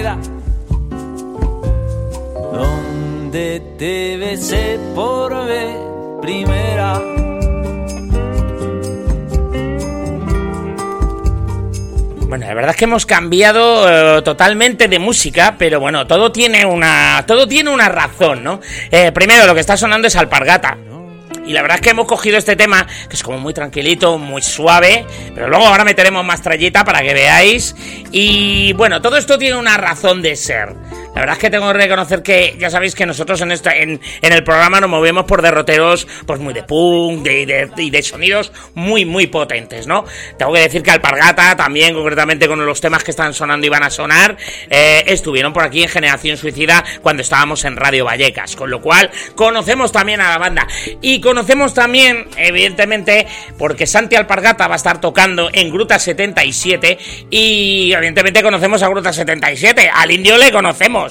queda donde te besé por vez primera. Bueno, la verdad es que hemos cambiado uh, totalmente de música, pero bueno, todo tiene una todo tiene una razón, ¿no? Eh, primero, lo que está sonando es Alpargata. Y la verdad es que hemos cogido este tema, que es como muy tranquilito, muy suave, pero luego ahora meteremos más trallita para que veáis. Y bueno, todo esto tiene una razón de ser. La verdad es que tengo que reconocer que ya sabéis que nosotros en esta, en, en el programa nos movemos por derroteros pues muy de punk de, de, y de sonidos muy muy potentes, ¿no? Tengo que decir que Alpargata también, concretamente con los temas que están sonando y van a sonar, eh, estuvieron por aquí en Generación Suicida cuando estábamos en Radio Vallecas, con lo cual conocemos también a la banda. Y conocemos también, evidentemente, porque Santi Alpargata va a estar tocando en Gruta setenta y siete y evidentemente conocemos a Gruta setenta y siete, al Indio le conocemos.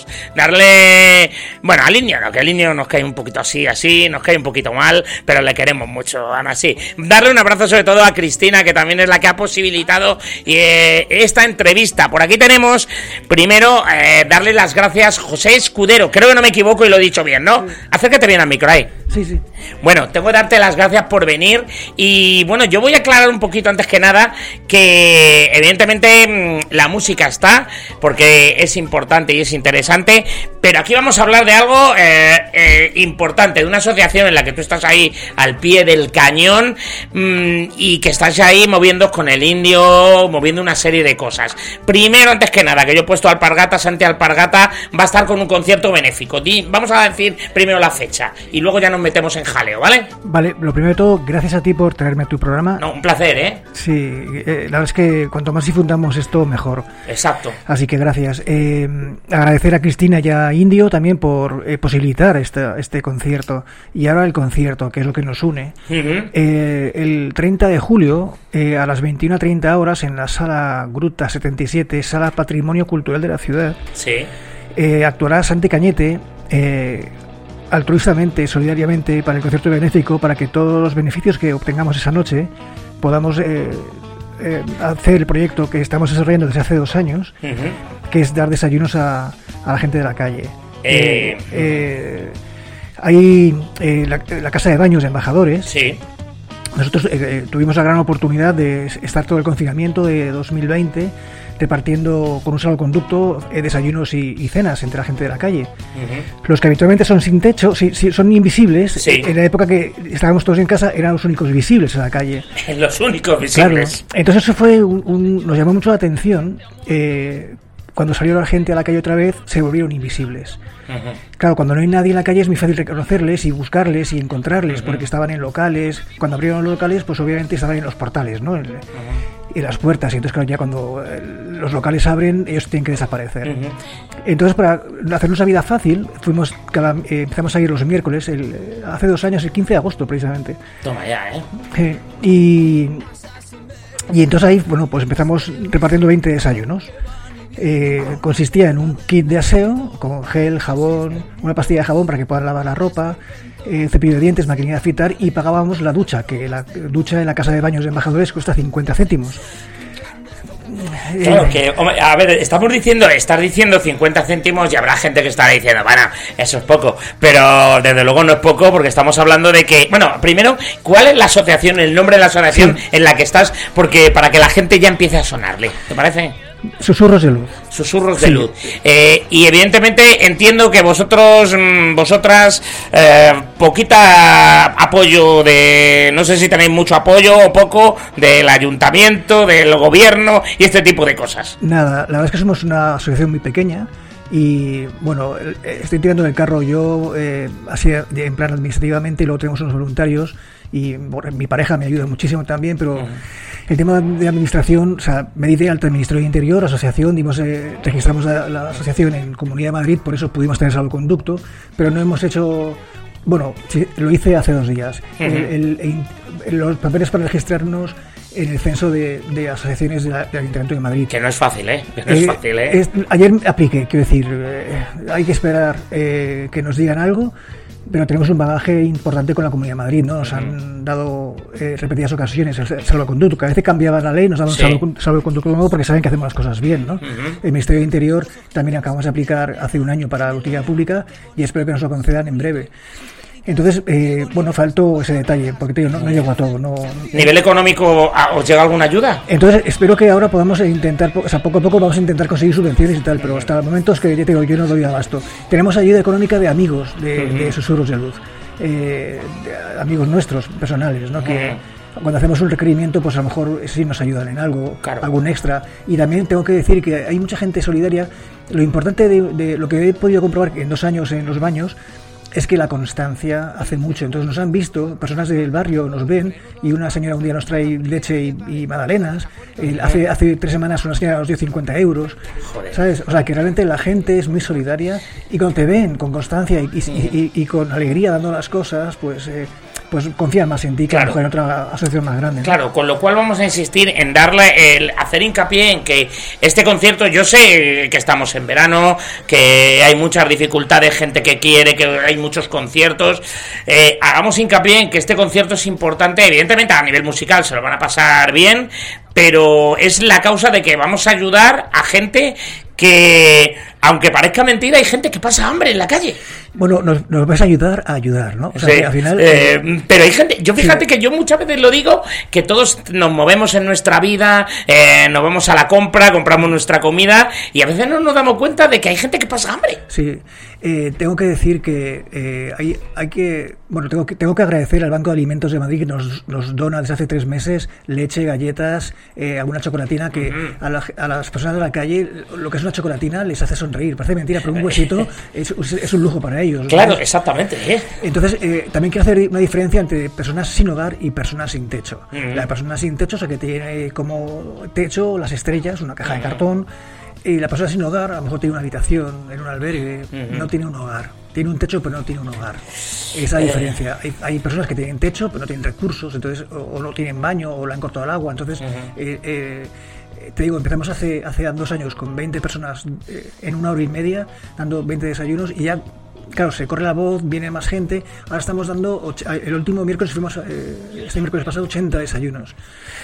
Darle, bueno, al Indio no, que el Indio nos cae un poquito así, así, nos cae un poquito mal, pero le queremos mucho, aún así. Darle un abrazo sobre todo a Cristina, que también es la que ha posibilitado eh, esta entrevista. Por aquí tenemos, primero, eh, darle las gracias José Escudero, creo que no me equivoco y lo he dicho bien, ¿no? Acércate bien al micro ahí. Sí, sí. Bueno, tengo que darte las gracias por venir y bueno, yo voy a aclarar un poquito antes que nada que evidentemente la música está porque es importante y es interesante, pero aquí vamos a hablar de algo eh, eh, importante, de una asociación en la que tú estás ahí al pie del cañón mmm, y que estás ahí moviendo con el Indio, moviendo una serie de cosas. Primero, antes que nada, que yo he puesto Alpargata, Santi Alpargata va a estar con un concierto benéfico. Vamos a decir primero la fecha y luego ya nos metemos en jaleo, ¿vale? Vale, lo primero de todo, gracias a ti por traerme a tu programa. No, un placer, ¿eh? Sí, eh, la verdad es que cuanto más difundamos esto, mejor. Exacto. Así que gracias. Eh, agradecer a Cristina y a Indio también por eh, posibilitar este, este concierto. Y ahora el concierto, que es lo que nos une. Uh-huh. Eh, el treinta de julio, eh, a las veintiuna treinta horas, en la Sala Gruta setenta y siete, Sala Patrimonio Cultural de la Ciudad, sí. eh, actuará Santi Cañete, eh, altruistamente, solidariamente, para el concierto benéfico, para que todos los beneficios que obtengamos esa noche podamos eh, eh, hacer el proyecto que estamos desarrollando desde hace dos años, uh-huh. que es dar desayunos a, a la gente de la calle. Eh... Eh, eh, hay eh, la, la Casa de Baños de Embajadores. Sí. Nosotros eh, tuvimos la gran oportunidad de estar todo el confinamiento de dos mil veinte repartiendo con un salvoconducto eh, desayunos y, y cenas entre la gente de la calle. Uh-huh. Los que habitualmente son sin techo, si, si son invisibles, sí. En la época que estábamos todos en casa eran los únicos visibles en la calle. Los únicos visibles. Claro. Entonces eso fue un, un, nos llamó mucho la atención. Eh, cuando salió la gente a la calle otra vez, se volvieron invisibles. Uh-huh. Claro, cuando no hay nadie en la calle es muy fácil reconocerles y buscarles y encontrarles, uh-huh. porque estaban en locales. Cuando abrieron los locales, pues obviamente estaban en los portales, ¿no? En, uh-huh. en las puertas. Y entonces, claro, ya cuando eh, los locales abren, ellos tienen que desaparecer. Uh-huh. Entonces, para hacernos la vida fácil, fuimos cada, eh, empezamos a ir los miércoles, el, hace dos años, el quince de agosto, precisamente. Toma ya, ¿eh? eh y, y entonces ahí, bueno, pues empezamos repartiendo veinte desayunos. Eh, consistía en un kit de aseo con gel, jabón, una pastilla de jabón para que puedan lavar la ropa, eh, cepillo de dientes, maquinilla de afeitar, y pagábamos la ducha, que la ducha en la Casa de Baños de Embajadores cuesta cincuenta céntimos. Claro, que, hombre, a ver, estamos diciendo, estás diciendo cincuenta céntimos y habrá gente que estará diciendo, bueno, eso es poco, pero desde luego no es poco porque estamos hablando de que, bueno, primero, ¿cuál es la asociación, el nombre de la asociación sí. en la que estás? Porque para que la gente ya empiece a sonarle, ¿te parece? Susurros de Luz. Susurros de sí. Luz. Eh, y evidentemente entiendo que vosotros, vosotras, eh, poquita apoyo de, no sé si tenéis mucho apoyo o poco, del ayuntamiento, del gobierno y este tipo de cosas. Nada, la verdad es que somos una asociación muy pequeña y, bueno, estoy tirando el carro yo, eh, así en plan administrativamente, y luego tenemos unos voluntarios y bueno, mi pareja me ayuda muchísimo también, pero... Uh-huh. El tema de administración, o sea, me di de alta el Ministerio de Interior, asociación, dimos, eh, registramos la, la asociación en Comunidad de Madrid, por eso pudimos tener salvoconducto, pero no hemos hecho, bueno, sí, lo hice hace dos días. Uh-huh. el, el, el, los papeles para registrarnos en el censo de, de asociaciones de la, del Ayuntamiento de Madrid. Que no es fácil, ¿eh? Que no eh, es fácil, ¿eh? Es, ayer apliqué, quiero decir, eh, hay que esperar eh, que nos digan algo. pero tenemos un bagaje importante con la Comunidad de Madrid, ¿no? Nos uh-huh. han dado eh, repetidas ocasiones el salvoconducto, que a veces cambiaba la ley, nos daban sí. un salvoconducto nuevo porque saben que hacemos las cosas bien, ¿no? Uh-huh. El Ministerio de Interior también acabamos de aplicar hace un año para la utilidad pública y espero que nos lo concedan en breve. Entonces, eh, bueno, faltó ese detalle, porque tío, no, no llego a todo. No, ¿Nivel económico os llega alguna ayuda? Entonces, espero que ahora podamos intentar, o sea, poco a poco vamos a intentar conseguir subvenciones y tal, pero hasta el momento es que ya te digo, yo no doy abasto. Tenemos ayuda económica de amigos de, uh-huh. de susurros de luz, eh, de amigos nuestros, personales, ¿no? Uh-huh. Que cuando hacemos un requerimiento, pues a lo mejor sí nos ayudan en algo, claro. algún extra. Y también tengo que decir que hay mucha gente solidaria. Lo importante de, de lo que he podido comprobar en dos años en los baños es que la constancia hace mucho. Entonces nos han visto, personas del barrio nos ven, y una señora un día nos trae leche y, y magdalenas. El, hace, hace tres semanas una señora nos dio cincuenta euros. Joder. ¿Sabes? O sea, que realmente la gente es muy solidaria, y cuando te ven con constancia y, y, y, y con alegría dando las cosas, pues... Eh, pues confían más en ti que claro. en otra asociación más grande, ¿no? Claro, con lo cual vamos a insistir en darle, el hacer hincapié en que este concierto, yo sé que estamos en verano, que hay muchas dificultades, gente que quiere, que hay muchos conciertos, eh, hagamos hincapié en que este concierto es importante, evidentemente a nivel musical se lo van a pasar bien, pero es la causa de que vamos a ayudar a gente que, aunque parezca mentira, hay gente que pasa hambre en la calle. Bueno, nos, nos vas a ayudar a ayudar, ¿no? O sea, sí, que al final... Eh, eh, pero hay gente... Yo fíjate sí. que yo muchas veces lo digo, que todos nos movemos en nuestra vida, eh, nos vamos a la compra, compramos nuestra comida, y a veces no nos damos cuenta de que hay gente que pasa hambre. Sí, eh, tengo que decir que eh, hay, hay que... Bueno, tengo que, tengo que agradecer al Banco de Alimentos de Madrid, que nos, nos dona desde hace tres meses leche, galletas, eh, alguna chocolatina, que uh-huh. a, la, a las personas de la calle lo que es una chocolatina les hace sonreír. Parece mentira, pero un huesito es, es un lujo para ellos. Claro, ¿sabes? Exactamente. ¿eh? Entonces, eh, también quiero hacer una diferencia entre personas sin hogar y personas sin techo. Uh-huh. La persona sin techo, o sea, que tiene como techo las estrellas, una caja uh-huh. de cartón, y la persona sin hogar a lo mejor tiene una habitación en un albergue, uh-huh. no tiene un hogar. Tiene un techo pero no tiene un hogar. Esa es la diferencia. Hay, hay personas que tienen techo pero no tienen recursos, entonces o, o no tienen baño o le han cortado el agua. Entonces, uh-huh. eh, eh, te digo, empezamos hace hace dos años con veinte personas eh, en una hora y media, dando veinte desayunos, y ya, claro, se corre la voz, viene más gente. Ahora estamos dando, och- el último miércoles fuimos, eh, este miércoles pasado, ochenta desayunos.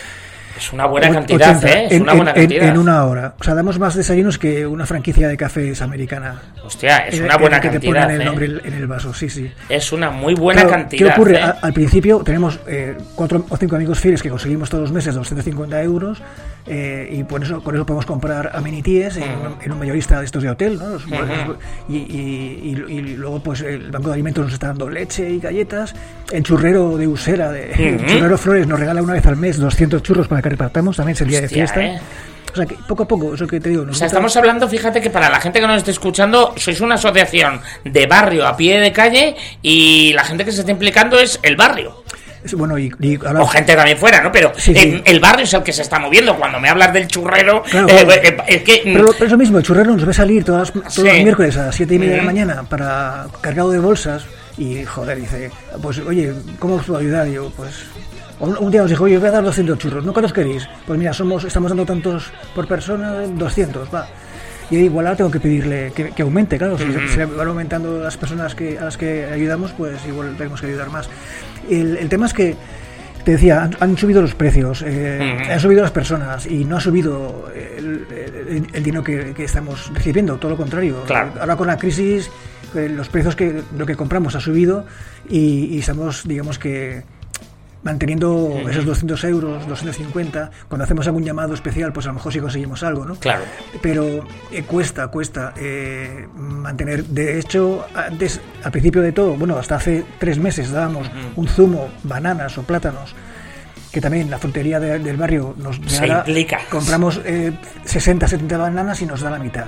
Es una buena cantidad, ochenta, ¿eh? Es en, una buena en, cantidad. En una hora. O sea, damos más desayunos que una franquicia de cafés americana. Hostia, es una buena que cantidad. Que te ponen el ¿eh? nombre en el vaso, sí, sí. Es una muy buena claro, cantidad. ¿Qué ocurre? ¿eh? A, al principio tenemos eh, cuatro o cinco amigos fieles que conseguimos todos los meses doscientos cincuenta euros, eh, y por eso, por eso podemos comprar amenities en, uh-huh. en un mayorista de estos de hotel, ¿no? Los, uh-huh. y, y, y, y luego pues el Banco de Alimentos nos está dando leche y galletas. El churrero de Usera, de, uh-huh. el churrero Flores, nos regala una vez al mes doscientos churros para que repartamos, también es el día Hostia, de fiesta. ¿eh? O sea, que poco a poco, eso que te digo. O sea, estamos hablando, fíjate que para la gente que nos esté escuchando, sois una asociación de barrio a pie de calle, y la gente que se está implicando es el barrio. Bueno, y, y ahora... O gente también fuera, ¿no? Pero sí, sí. El, el barrio es el que se está moviendo. Cuando me hablas del churrero, claro, eh, claro. Eh, es que... Pero, pero eso mismo, el churrero nos ve salir todas, todos sí. los miércoles a las siete y media uh-huh. de la mañana para cargado de bolsas, y joder, dice, pues oye, ¿cómo os puedo ayudar? Y yo, pues... Un día nos dijo, oye, os voy a dar doscientos churros, ¿no? ¿Cuántos queréis? Pues mira, somos estamos dando tantos por persona, doscientos, va. Y igual ahora tengo que pedirle que, que aumente, claro. Si uh-huh. se van aumentando las personas que a las que ayudamos, pues igual tenemos que ayudar más. El, el tema es que, te decía, han, han subido los precios, eh, uh-huh. han subido las personas, y no ha subido el, el, el dinero que, que estamos recibiendo, todo lo contrario. Claro. Ahora con la crisis, eh, los precios que lo que compramos ha subido, y, y estamos, digamos que... manteniendo uh-huh. esos doscientos euros, doscientos cincuenta, cuando hacemos algún llamado especial, pues a lo mejor sí conseguimos algo, ¿no? Claro. Pero eh, cuesta, cuesta eh, mantener. De hecho, antes, al principio de todo, bueno, hasta hace tres meses dábamos uh-huh. un zumo, bananas o plátanos, que también la frutería de, del barrio nos da, compramos eh, sesenta, setenta bananas y nos da la mitad.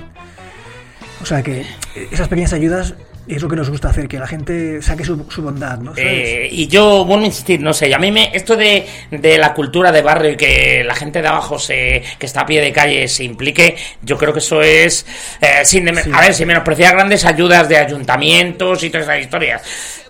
O sea que esas pequeñas ayudas es lo que nos gusta hacer, que la gente saque su, su bondad, ¿no? Eh, y yo vuelvo a insistir, no sé, a mí me, esto de, de la cultura de barrio y que la gente de abajo se, que está a pie de calle se implique, yo creo que eso es, eh, sin de, sí. a ver, sin menospreciar grandes ayudas de ayuntamientos y todas esas historias,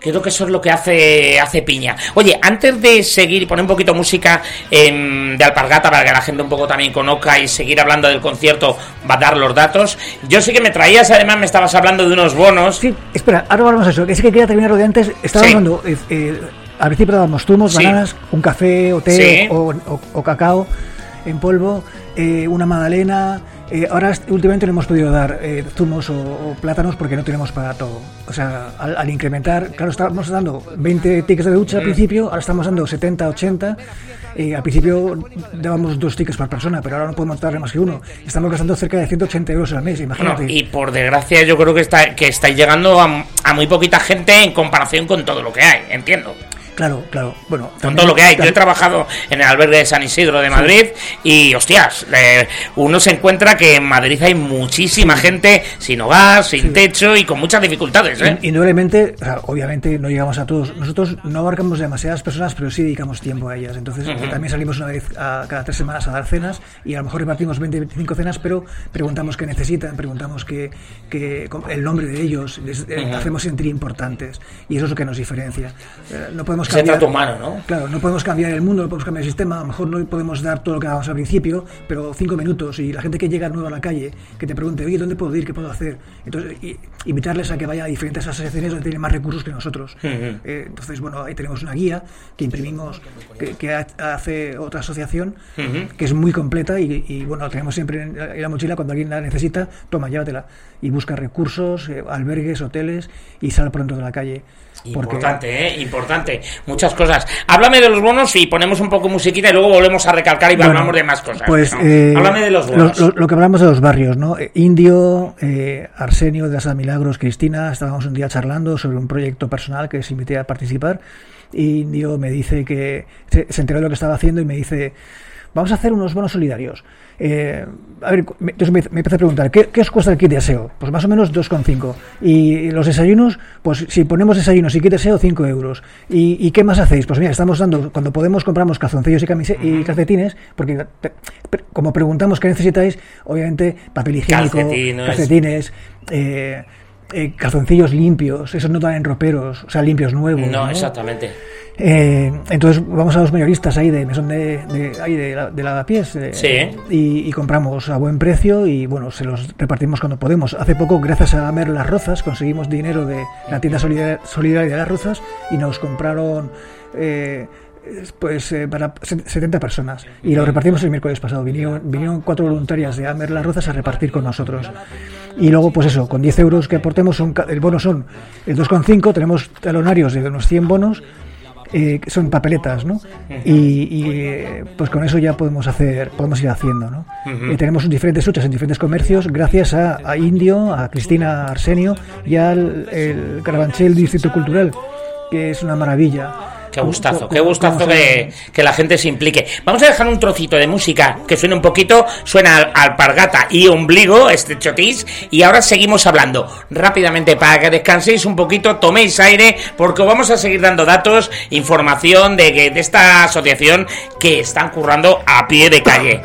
Creo que eso es lo que hace hace piña. Oye, antes de seguir y poner un poquito música eh, de Alpargata para que la gente un poco también conozca y seguir hablando del concierto, va a dar los datos. Yo sí que me traías, además me estabas hablando de unos bonos. Sí, espera, ahora vamos a eso. Es que quería terminar lo de antes. Estaba sí. hablando, eh, eh, al principio dábamos zumos, sí. bananas, un café o té sí. o, o, o cacao en polvo, eh, una magdalena. Eh, ahora últimamente no hemos podido dar eh, zumos o, o plátanos porque no tenemos para todo. O sea, al, al incrementar, claro, estábamos dando veinte tickets de ducha al principio, ahora estamos dando setenta, ochenta. Eh, al principio dábamos dos tickets por persona, pero ahora no podemos darle más que uno. Estamos gastando cerca de ciento ochenta euros al mes, imagínate. Bueno, y por desgracia yo creo que está que estáis llegando a, a muy poquita gente en comparación con todo lo que hay, entiendo. Claro, claro. Bueno, con también, todo lo que hay. Yo he trabajado en el albergue de San Isidro de Madrid sí. y, hostias, eh, uno se encuentra que en Madrid hay muchísima sí. gente sin hogar, sin sí. techo y con muchas dificultades. ¿eh? Indudablemente, o sea, obviamente no llegamos a todos. Nosotros no abarcamos demasiadas personas, pero sí dedicamos tiempo a ellas. Entonces, uh-huh. también salimos una vez a cada tres semanas a dar cenas y a lo mejor repartimos veinte, veinticinco cenas, pero preguntamos qué necesitan, preguntamos qué, qué, el nombre de ellos, les uh-huh. hacemos sentir importantes y eso es lo que nos diferencia. Eh, no podemos cambiar, trato humano, ¿no? Claro, no podemos cambiar el mundo, no podemos cambiar el sistema, a lo mejor no podemos dar todo lo que dábamos al principio, pero cinco minutos y la gente que llega nueva a la calle, que te pregunte, oye, ¿dónde puedo ir? ¿Qué puedo hacer? Entonces, y, invitarles a que vaya a diferentes asociaciones donde tienen más recursos que nosotros. Uh-huh. Eh, entonces, bueno, ahí tenemos una guía que imprimimos, que, que hace otra asociación, uh-huh. que es muy completa y, y bueno, tenemos siempre en la, en la mochila, cuando alguien la necesita, toma, llévatela. Y busca recursos, eh, albergues, hoteles y sal pronto de la calle. Importante, porque... eh, importante. Muchas cosas. Háblame de los bonos y ponemos un poco musiquita y luego volvemos a recalcar y bueno, hablamos de más cosas. Pues, ¿no? eh, Háblame de los bonos. Lo, lo, lo que hablamos de los barrios, ¿no? Indio, eh, Arsenio de la Sala Milagros, Cristina, estábamos un día charlando sobre un proyecto personal que les invité a participar. Y Indio me dice que se, se enteró de lo que estaba haciendo y me dice, vamos a hacer unos bonos solidarios. Eh, a ver, entonces me, me empecé a preguntar, ¿qué, ¿qué os cuesta el kit de aseo? Pues más o menos dos coma cinco. Y los desayunos, pues si ponemos desayunos y kit de aseo, cinco euros. ¿Y, y qué más hacéis? Pues mira, estamos dando, cuando podemos compramos calzoncillos y, camise- y calcetines, porque como preguntamos qué necesitáis, obviamente papel higiénico, calcetines, calcetines eh, eh, calzoncillos limpios, esos no dan en roperos, o sea, limpios nuevos. No, ¿no? Exactamente. Eh, entonces vamos a los mayoristas ahí de mesón de, de, ahí de, de lavapiés eh, sí. y, y compramos a buen precio y bueno, se los repartimos cuando podemos. Hace poco, gracias a Amer Las Rozas, conseguimos dinero de la tienda solidaria, solidaria de Las Rozas y nos compraron eh, pues eh, para setenta personas y lo repartimos el miércoles pasado. Vinieron, vinieron cuatro voluntarias de Amer Las Rozas a repartir con nosotros y luego pues eso, con diez euros que aportemos, son, el bono son el dos coma cinco, tenemos talonarios de unos cien bonos. Eh, son papeletas, ¿no? Y, y eh, pues con eso ya podemos hacer, podemos ir haciendo, ¿no? Uh-huh. Eh, tenemos diferentes huchas en diferentes comercios gracias a, a Indio, a Cristina Arsenio y al el Carabanchel Distrito Cultural, que es una maravilla. Qué gustazo, qué gustazo que, que la gente se implique. Vamos a dejar un trocito de música que suene un poquito, suena Alpargata y Ombligo, este chotis, y ahora seguimos hablando rápidamente para que descanséis un poquito, toméis aire, porque vamos a seguir dando datos, información de, de esta asociación que están currando a pie de calle.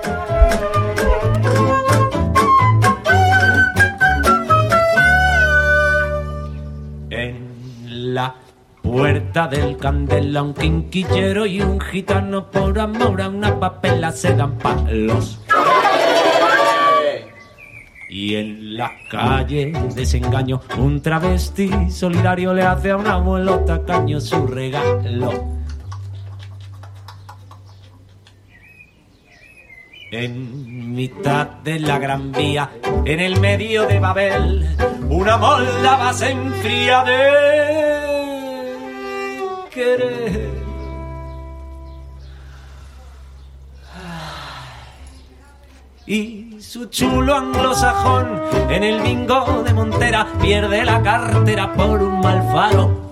En la puerta del Candela, un quinquillero y un gitano por amor a una papela se dan palos. Y en la calle desengaño, un travesti solidario le hace a un abuelo tacaño su regalo. En mitad de la Gran Vía, en el medio de Babel, una moldava se enfría de querer. Y su chulo anglosajón en el bingo de Montera pierde la cartera por un mal faro.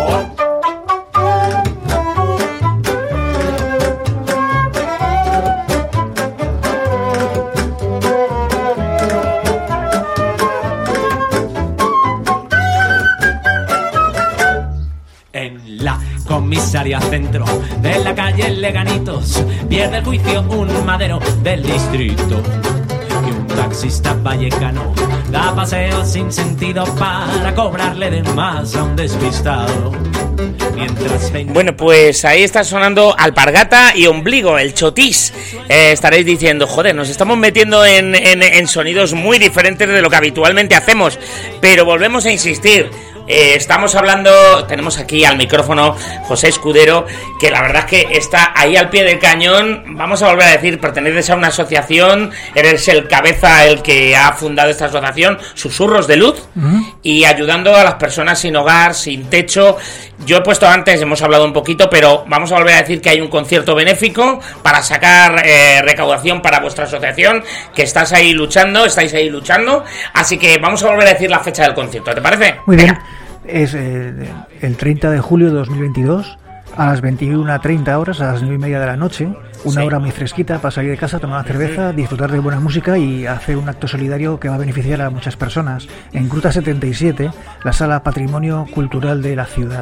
Comisaria centro de la calle Leganitos, pierde el juicio un madero del distrito. Y un taxista vallecano da paseos sin sentido para cobrarle de más a un despistado. Mientras ven... Bueno, pues ahí está sonando Alpargata y Ombligo, el Chotís. Eh, estaréis diciendo, joder, nos estamos metiendo en, en, en sonidos muy diferentes de lo que habitualmente hacemos, pero volvemos a insistir. Eh, estamos hablando, tenemos aquí al micrófono José Escudero, que la verdad es que está ahí al pie del cañón. Vamos a volver a decir, perteneces a una asociación, eres el cabeza, el que ha fundado esta asociación, Susurros de Luz, uh-huh. y ayudando a las personas sin hogar, sin techo. Yo he puesto antes, hemos hablado un poquito, pero vamos a volver a decir que hay un concierto benéfico para sacar eh, recaudación para vuestra asociación, que estás ahí luchando, estáis ahí luchando, así que vamos a volver a decir la fecha del concierto, ¿te parece? Muy bien. Venga. Es eh, el treinta de julio de dos mil veintidós a las veintiuna treinta horas, a las nueve y media de la noche. Una sí. hora muy fresquita para salir de casa, tomar una cerveza, disfrutar de buena música y hacer un acto solidario que va a beneficiar a muchas personas. En Gruta setenta y siete, la Sala Patrimonio Cultural de la ciudad.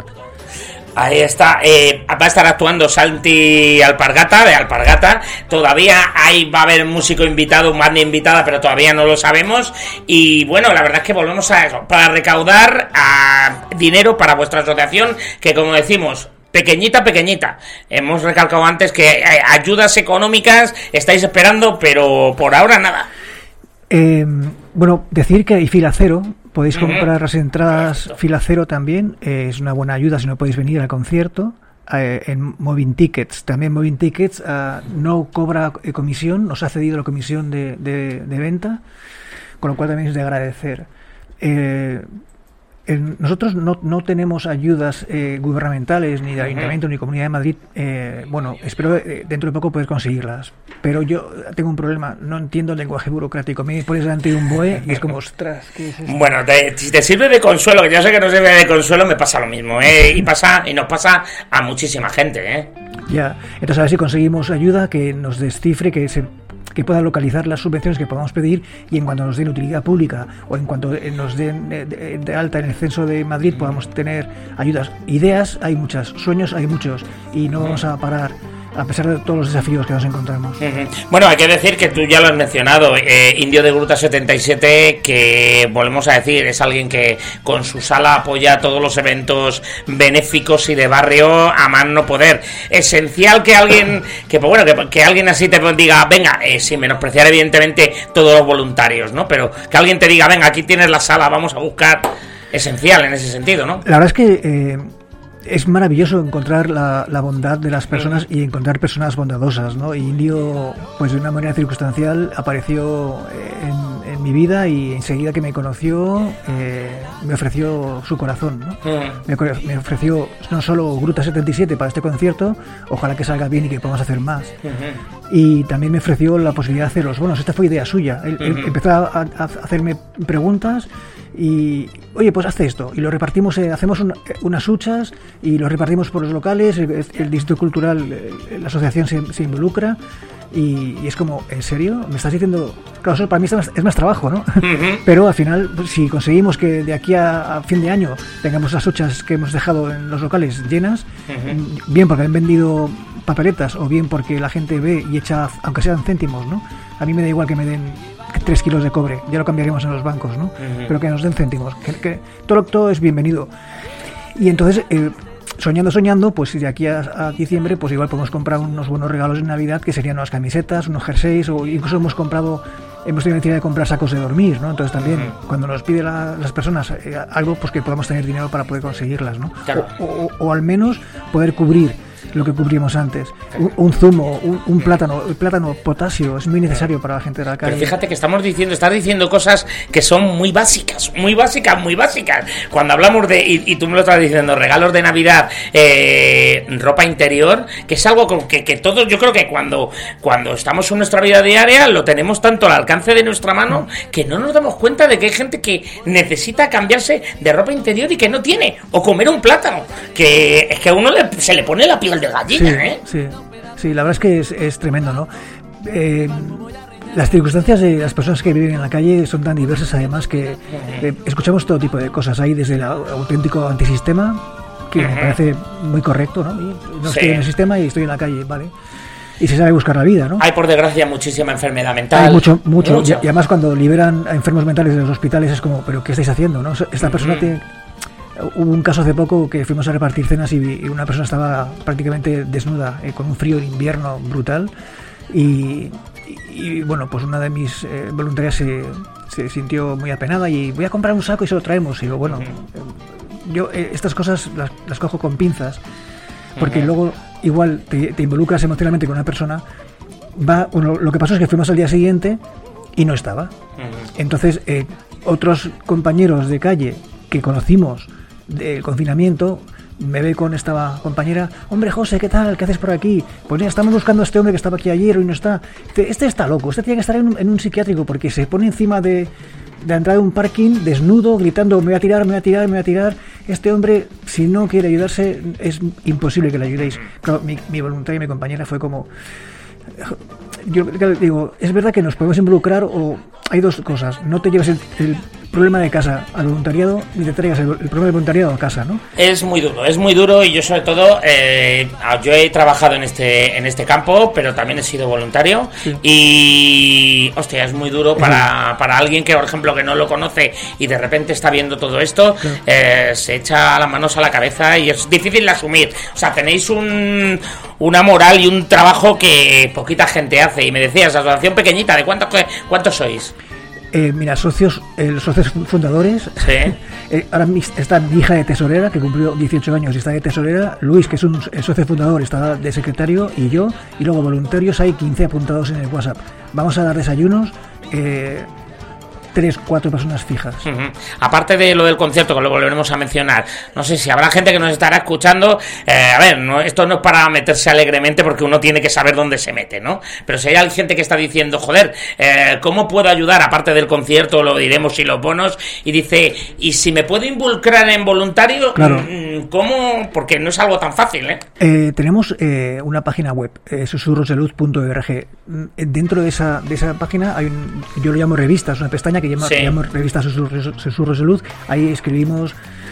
Ahí está, eh, va a estar actuando Santi Alpargata, de Alpargata. Todavía ahí va a haber un músico invitado, un banda invitada, pero todavía no lo sabemos. Y bueno, la verdad es que volvemos a eso, para recaudar a dinero para vuestra asociación, que como decimos, pequeñita, pequeñita. Hemos recalcado antes que ayudas económicas estáis esperando, pero por ahora nada. Eh, bueno, decir que hay fila cero. Podéis comprar las entradas fila cero también, eh, es una buena ayuda si no podéis venir al concierto, eh, en Moving Tickets. También Moving Tickets eh, no cobra eh, comisión, nos ha cedido la comisión de, de, de venta, con lo cual también es de agradecer. Eh, en, nosotros no, no tenemos ayudas eh, gubernamentales, ni de Ayuntamiento, ni Comunidad de Madrid. Eh, bueno, espero eh, dentro de poco poder conseguirlas. Pero yo tengo un problema, no entiendo el lenguaje burocrático. Me pones delante de un B O E y es como, ostras, ¿qué es esto? Bueno, te, si te sirve de consuelo, que yo sé que no sirve de consuelo, me pasa lo mismo, ¿eh? Y pasa, y nos pasa a muchísima gente, ¿eh? Ya, entonces a ver si conseguimos ayuda que nos descifre, que se... que pueda localizar las subvenciones que podamos pedir y en cuanto nos den utilidad pública o en cuanto nos den de, de, de alta en el censo de Madrid podamos tener ayudas. Ideas hay muchas, sueños hay muchos y no vamos a parar a pesar de todos los desafíos que nos encontramos. Uh-huh. Bueno, hay que decir que tú ya lo has mencionado, eh, Indio de Gruta setenta y siete, que volvemos a decir, es alguien que con su sala apoya todos los eventos benéficos y de barrio a más no poder. Esencial que alguien, que pues bueno, que, que alguien así te diga, venga, eh, sin menospreciar evidentemente todos los voluntarios, ¿no? Pero que alguien te diga, venga, aquí tienes la sala, vamos a buscar, esencial en ese sentido, ¿no? La verdad es que eh... es maravilloso encontrar la, la bondad de las personas y encontrar personas bondadosas, ¿no? Y Indio, pues de una manera circunstancial, apareció en, en mi vida y enseguida que me conoció, eh, me ofreció su corazón, ¿no? Me, me ofreció no solo Gruta setenta y siete para este concierto, ojalá que salga bien y que podamos hacer más. Y también me ofreció la posibilidad de hacer los bonos. Esta fue idea suya. Él, él empezó a, a hacerme preguntas y, oye, pues haz esto. Y lo repartimos, eh, hacemos una, unas huchas y lo repartimos por los locales. El, el Distrito Cultural, el, la asociación se, se involucra. Y, y es como, ¿en serio? ¿Me estás diciendo? Claro, eso para mí es más, es más trabajo, ¿no? Uh-huh. Pero al final, pues, si conseguimos que de aquí a, a fin de año tengamos las huchas que hemos dejado en los locales llenas, uh-huh. bien porque han vendido papeletas o bien porque la gente ve y echa, aunque sean céntimos, ¿no? A mí me da igual que me den tres kilos de cobre, ya lo cambiaríamos en los bancos, ¿no? Uh-huh. Pero que nos den céntimos, que, que todo, todo es bienvenido. Y entonces, eh, soñando, soñando, pues de aquí a, a diciembre, pues igual podemos comprar unos buenos regalos de Navidad, que serían unas camisetas, unos jerseys, o incluso hemos comprado, hemos tenido la necesidad de comprar sacos de dormir, ¿no? Entonces también, uh-huh. cuando nos pide la, las personas eh, algo, pues que podamos tener dinero para poder conseguirlas, ¿no? Claro. O, o, o al menos poder cubrir lo que cubrimos antes. Un, un zumo, un, un plátano, el plátano, potasio, es muy necesario para la gente de la calle. Pero fíjate que estamos diciendo, estás diciendo cosas que son muy básicas, muy básicas, muy básicas. Cuando hablamos de, y, y tú me lo estás diciendo, regalos de Navidad, eh, ropa interior, que es algo que, que todos, yo creo que cuando, cuando estamos en nuestra vida diaria, lo tenemos tanto al alcance de nuestra mano, que no nos damos cuenta de que hay gente que necesita cambiarse de ropa interior y que no tiene, o comer un plátano, que es que a uno le, se le pone la piel de gallina, sí, ¿eh? Sí, sí, la verdad es que es, es tremendo, ¿no? Eh, las circunstancias de las personas que viven en la calle son tan diversas, además, que eh, escuchamos todo tipo de cosas. Hay desde el auténtico antisistema, que uh-huh. me parece muy correcto, ¿no? Y no sí. estoy en el sistema y estoy en la calle, ¿vale? y se sabe buscar la vida, ¿no? Hay, por desgracia, muchísima enfermedad mental. Hay mucho, mucho, mucho. Y, y además cuando liberan a enfermos mentales de los hospitales es como, ¿pero qué estáis haciendo, no? Esta persona mm. tiene... Hubo un caso hace poco que fuimos a repartir cenas y, y una persona estaba prácticamente desnuda, eh, con un frío de invierno brutal, y, y, y bueno, pues una de mis eh, voluntarias se, se sintió muy apenada y voy a comprar un saco y se lo traemos. Y digo, bueno, uh-huh. yo eh, estas cosas las, las cojo con pinzas, porque uh-huh. luego igual te, te involucras emocionalmente con una persona. Va, bueno, lo que pasó es que fuimos al día siguiente y no estaba. Uh-huh. Entonces, eh, otros compañeros de calle que conocimos del confinamiento, me ve con esta compañera, hombre José, ¿qué tal? ¿Qué haces por aquí? Pues ya estamos buscando a este hombre que estaba aquí ayer y no está. Este está loco, este tiene que estar en un, en un psiquiátrico porque se pone encima de, de la entrada de un parking, desnudo, gritando, me voy a tirar, me voy a tirar, me voy a tirar. Este hombre, si no quiere ayudarse, es imposible que le ayudéis. Claro, mi, mi voluntaria y mi compañera fue como... Yo digo, es verdad que nos podemos involucrar, o hay dos cosas, no te lleves el, el problema de casa al voluntariado ni te traigas el, el problema del voluntariado a casa, ¿no? Es muy duro, es muy duro, y yo sobre todo eh, yo he trabajado en este en este campo, pero también he sido voluntario, sí. Y hostia, es muy duro para, sí. para alguien que, por ejemplo, que no lo conoce y de repente está viendo todo esto, sí. eh, se echa las manos a la cabeza y es difícil de asumir. O sea, tenéis un una moral y un trabajo que poquita gente hace. Y me decías, asociación pequeñita, ¿de cuántos cuántos sois? Eh, mira, socios, eh, los socios fundadores. Sí. eh, ahora está mi hija de tesorera, que cumplió dieciocho años y está de tesorera. Luis, que es un el socio fundador, está de secretario, y yo. Y luego voluntarios hay quince apuntados en el WhatsApp. Vamos a dar desayunos. Eh, tres, cuatro personas fijas. Uh-huh. Aparte de lo del concierto, que lo volveremos a mencionar, no sé si habrá gente que nos estará escuchando, eh, a ver, no, esto no es para meterse alegremente, porque uno tiene que saber dónde se mete, ¿no? Pero si hay gente que está diciendo, joder, eh, ¿cómo puedo ayudar? Aparte del concierto, lo diremos, y los bonos, y dice, ¿y si me puedo involucrar en voluntario? Claro. ¿Cómo? Porque no es algo tan fácil, ¿eh? eh tenemos eh, una página web, eh, susurros de luz punto org. Dentro de esa, de esa página hay un, yo lo llamo revistas, una pestaña que llama, sí. llamo revista Susurros, Susurros de Luz. Ahí escribimos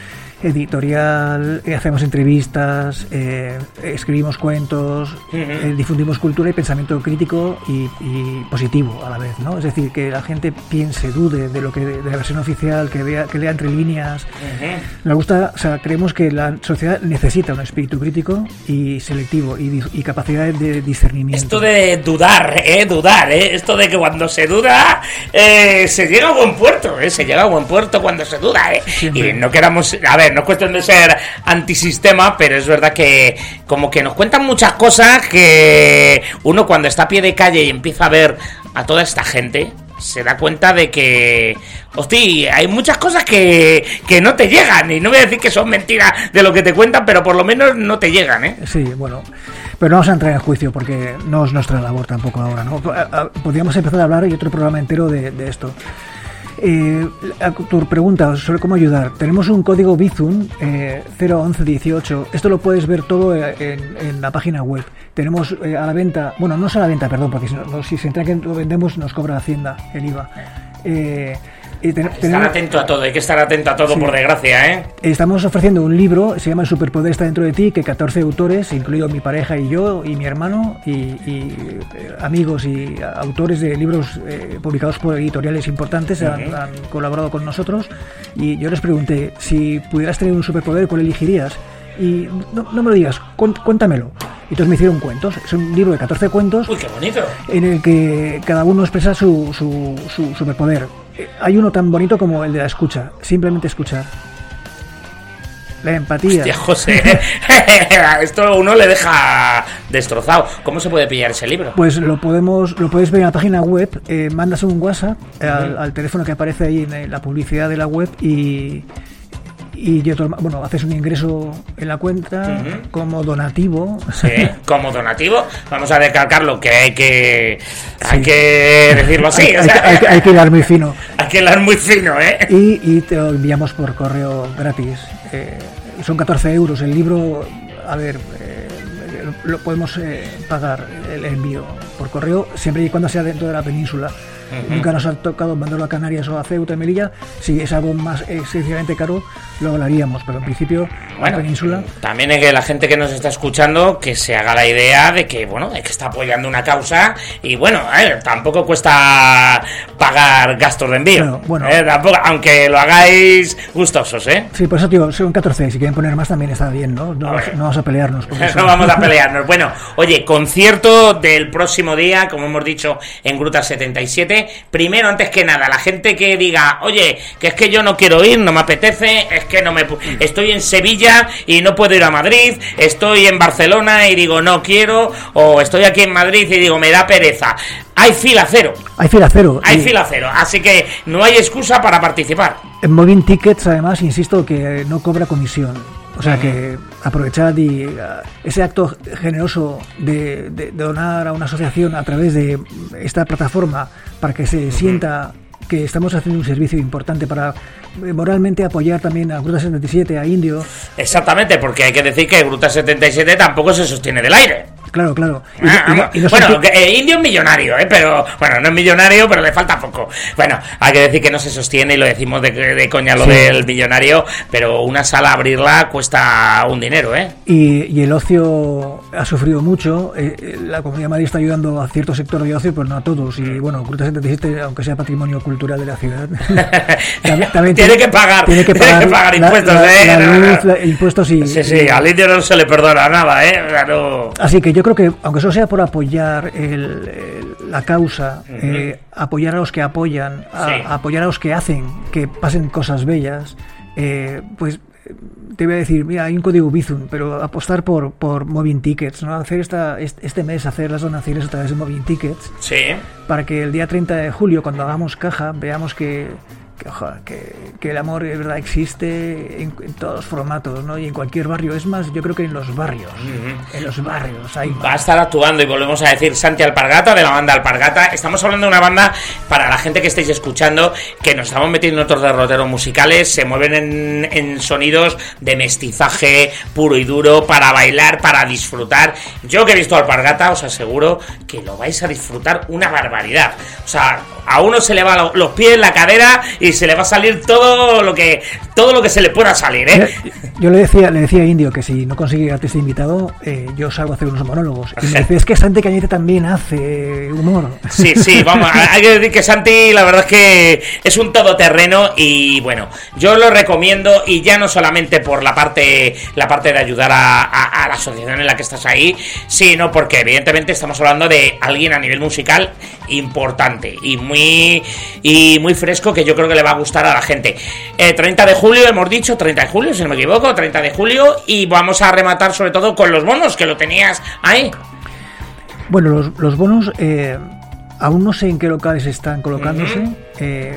editorial, eh, hacemos entrevistas, eh, escribimos cuentos, uh-huh. eh, difundimos cultura y pensamiento crítico y, y positivo a la vez, ¿no? Es decir, que la gente piense, dude de lo que de la versión oficial, que vea, que lea entre líneas. Uh-huh. Nos gusta, o sea, creemos que la sociedad necesita un espíritu crítico y selectivo y, y capacidad de discernimiento. Esto de dudar, eh, dudar, eh, esto de que cuando se duda eh, se llega a buen puerto, eh, se llega a buen puerto cuando se duda, eh. Siempre. Y no queramos, a ver, no es cuestión de ser antisistema, pero es verdad que como que nos cuentan muchas cosas que uno cuando está a pie de calle y empieza a ver a toda esta gente se da cuenta de que, hostia, hay muchas cosas que, que no te llegan, y no voy a decir que son mentiras de lo que te cuentan, pero por lo menos no te llegan, ¿eh? Sí, bueno, pero no vamos a entrar en juicio porque no es nuestra labor tampoco ahora, ¿no? Podríamos empezar a hablar y otro programa entero de, de esto. Eh, tu pregunta sobre cómo ayudar. Tenemos un código Bizum eh, cero once dieciocho. Esto lo puedes ver todo en, en la página web. Tenemos eh, a la venta, bueno, no es a la venta, perdón, porque si, no, si se entra que lo vendemos nos cobra Hacienda el I V A. Eh, Y ten, estar tenemos, atento a todo, hay que estar atento a todo, sí. Por desgracia, ¿eh? Estamos ofreciendo un libro, se llama El Superpoder está dentro de ti, que catorce autores, incluido mi pareja y yo, y mi hermano, y, y eh, amigos y autores de libros eh, publicados por editoriales importantes, uh-huh. han, han colaborado con nosotros, y yo les pregunté, si pudieras tener un superpoder, ¿cuál elegirías? Y no, no me lo digas, cuéntamelo. Y entonces me hicieron cuentos, es un libro de catorce cuentos. Uy, qué bonito. En el que cada uno expresa su, su, su superpoder. Hay uno tan bonito como el de la escucha, simplemente escuchar. La empatía. Hostia, José, esto uno le deja destrozado. ¿Cómo se puede pillar ese libro? Pues lo podemos, lo puedes ver en la página web, eh, mandas un WhatsApp uh-huh. al, al teléfono que aparece ahí en la publicidad de la web y... y yo, bueno, haces un ingreso en la cuenta uh-huh. como donativo. Sí, como donativo. Vamos a recalcarlo, que hay que sí. hay que decirlo así. hay, o sea, hay, hay, hay que hilar muy fino. Hay que hilar muy fino, ¿eh? Y, y te lo enviamos por correo gratis. Eh, son catorce euros. El libro, a ver, eh, lo, lo podemos eh, pagar el envío por correo siempre y cuando sea dentro de la península. Uh-huh. Nunca nos ha tocado mandarlo a Canarias o a Ceuta y Melilla. Si es algo más excesivamente caro, lo hablaríamos, pero en principio bueno, la península... También es que la gente que nos está escuchando que se haga la idea de que, bueno, de que está apoyando una causa y, bueno, a ver, tampoco cuesta pagar gastos de envío. Bueno, bueno. Eh, tampoco, aunque lo hagáis gustosos, ¿eh? Sí, por eso, tío, son catorce, si quieren poner más también está bien, ¿no? No, vamos, no vamos a pelearnos. No vamos a pelearnos. Bueno, oye, concierto del próximo día, como hemos dicho, en Gruta setenta y siete. Primero, antes que nada, la gente que diga, oye, que es que yo no quiero ir, no me apetece, es que no me... Estoy en Sevilla y no puedo ir a Madrid, estoy en Barcelona y digo, no quiero, o estoy aquí en Madrid y digo, me da pereza. Hay fila cero. Hay fila cero. Hay y... fila cero, así que no hay excusa para participar. En Moving Tickets, además, insisto, que no cobra comisión. O sea, uh-huh. que aprovechad y uh, ese acto generoso de, de, de donar a una asociación a través de esta plataforma para que se uh-huh. sienta que estamos haciendo un servicio importante para moralmente apoyar también a Gruta setenta y siete, a Indio. Exactamente, porque hay que decir que Gruta setenta y siete tampoco se sostiene del aire. Claro, claro. Y, ah, y no, y no bueno, que, eh, Indio es millonario, ¿eh? Pero, bueno, no es millonario, pero le falta poco. Bueno, hay que decir que no se sostiene y lo decimos de, de coña lo sí. del millonario, pero una sala abrirla cuesta un dinero, ¿eh? Y, y el ocio ha sufrido mucho. Eh, la Comunidad de Madrid está ayudando a cierto sector de ocio, pero no a todos. Y bueno, Gruta setenta y siete, aunque sea patrimonio cultural de la ciudad, también, también tiene, tiene que pagar, tiene que pagar, tiene que pagar la, impuestos, la, ¿eh? La, la luz, la, impuestos y, sí, sí, al indio no se le perdona nada, ¿eh? Claro. Así que yo creo que, aunque solo sea por apoyar el, el, la causa, uh-huh. eh, apoyar a los que apoyan, a, sí. a apoyar a los que hacen que pasen cosas bellas, eh, pues te voy a decir, mira, hay un código Bizum, pero apostar por por Moving Tickets, ¿no? Hacer esta este mes, hacer las donaciones a través de Moving Tickets, sí. para que el día treinta de julio, cuando hagamos caja, veamos que Que, ojalá, que, que el amor de verdad existe en, en todos los formatos, ¿no? Y en cualquier barrio. Es más, yo creo que en los barrios. Uh-huh. En los barrios hay más. Va a estar actuando, y volvemos a decir, Santi Alpargata, de la banda Alpargata. Estamos hablando de una banda, para la gente que estéis escuchando, que nos estamos metiendo en otros derroteros musicales. Se mueven en, en sonidos de mestizaje puro y duro, para bailar, para disfrutar. Yo que he visto Alpargata, os aseguro que lo vais a disfrutar una barbaridad. O sea, a uno se le va los pies, la cadera, y se le va a salir todo lo que todo lo que se le pueda salir, ¿eh? Yo le decía le decía a Indio que si no consigue que esté invitado, eh, yo salgo a hacer unos monólogos. Y me dice, es que Santi Cañete también hace humor. Sí, sí, vamos, hay que decir que Santi, la verdad es que es un todoterreno, y bueno, yo lo recomiendo, y ya no solamente por la parte la parte de ayudar a, a, a la asociación en la que estás ahí, sino porque evidentemente estamos hablando de alguien a nivel musical importante y muy y muy fresco, que yo creo que le va a gustar a la gente. eh, treinta de julio, hemos dicho, treinta de julio, si no me equivoco, treinta de julio, y vamos a rematar sobre todo con los bonos, que lo tenías ahí. Bueno, los, los bonos, eh, aún no sé en qué locales están colocándose. Uh-huh. eh,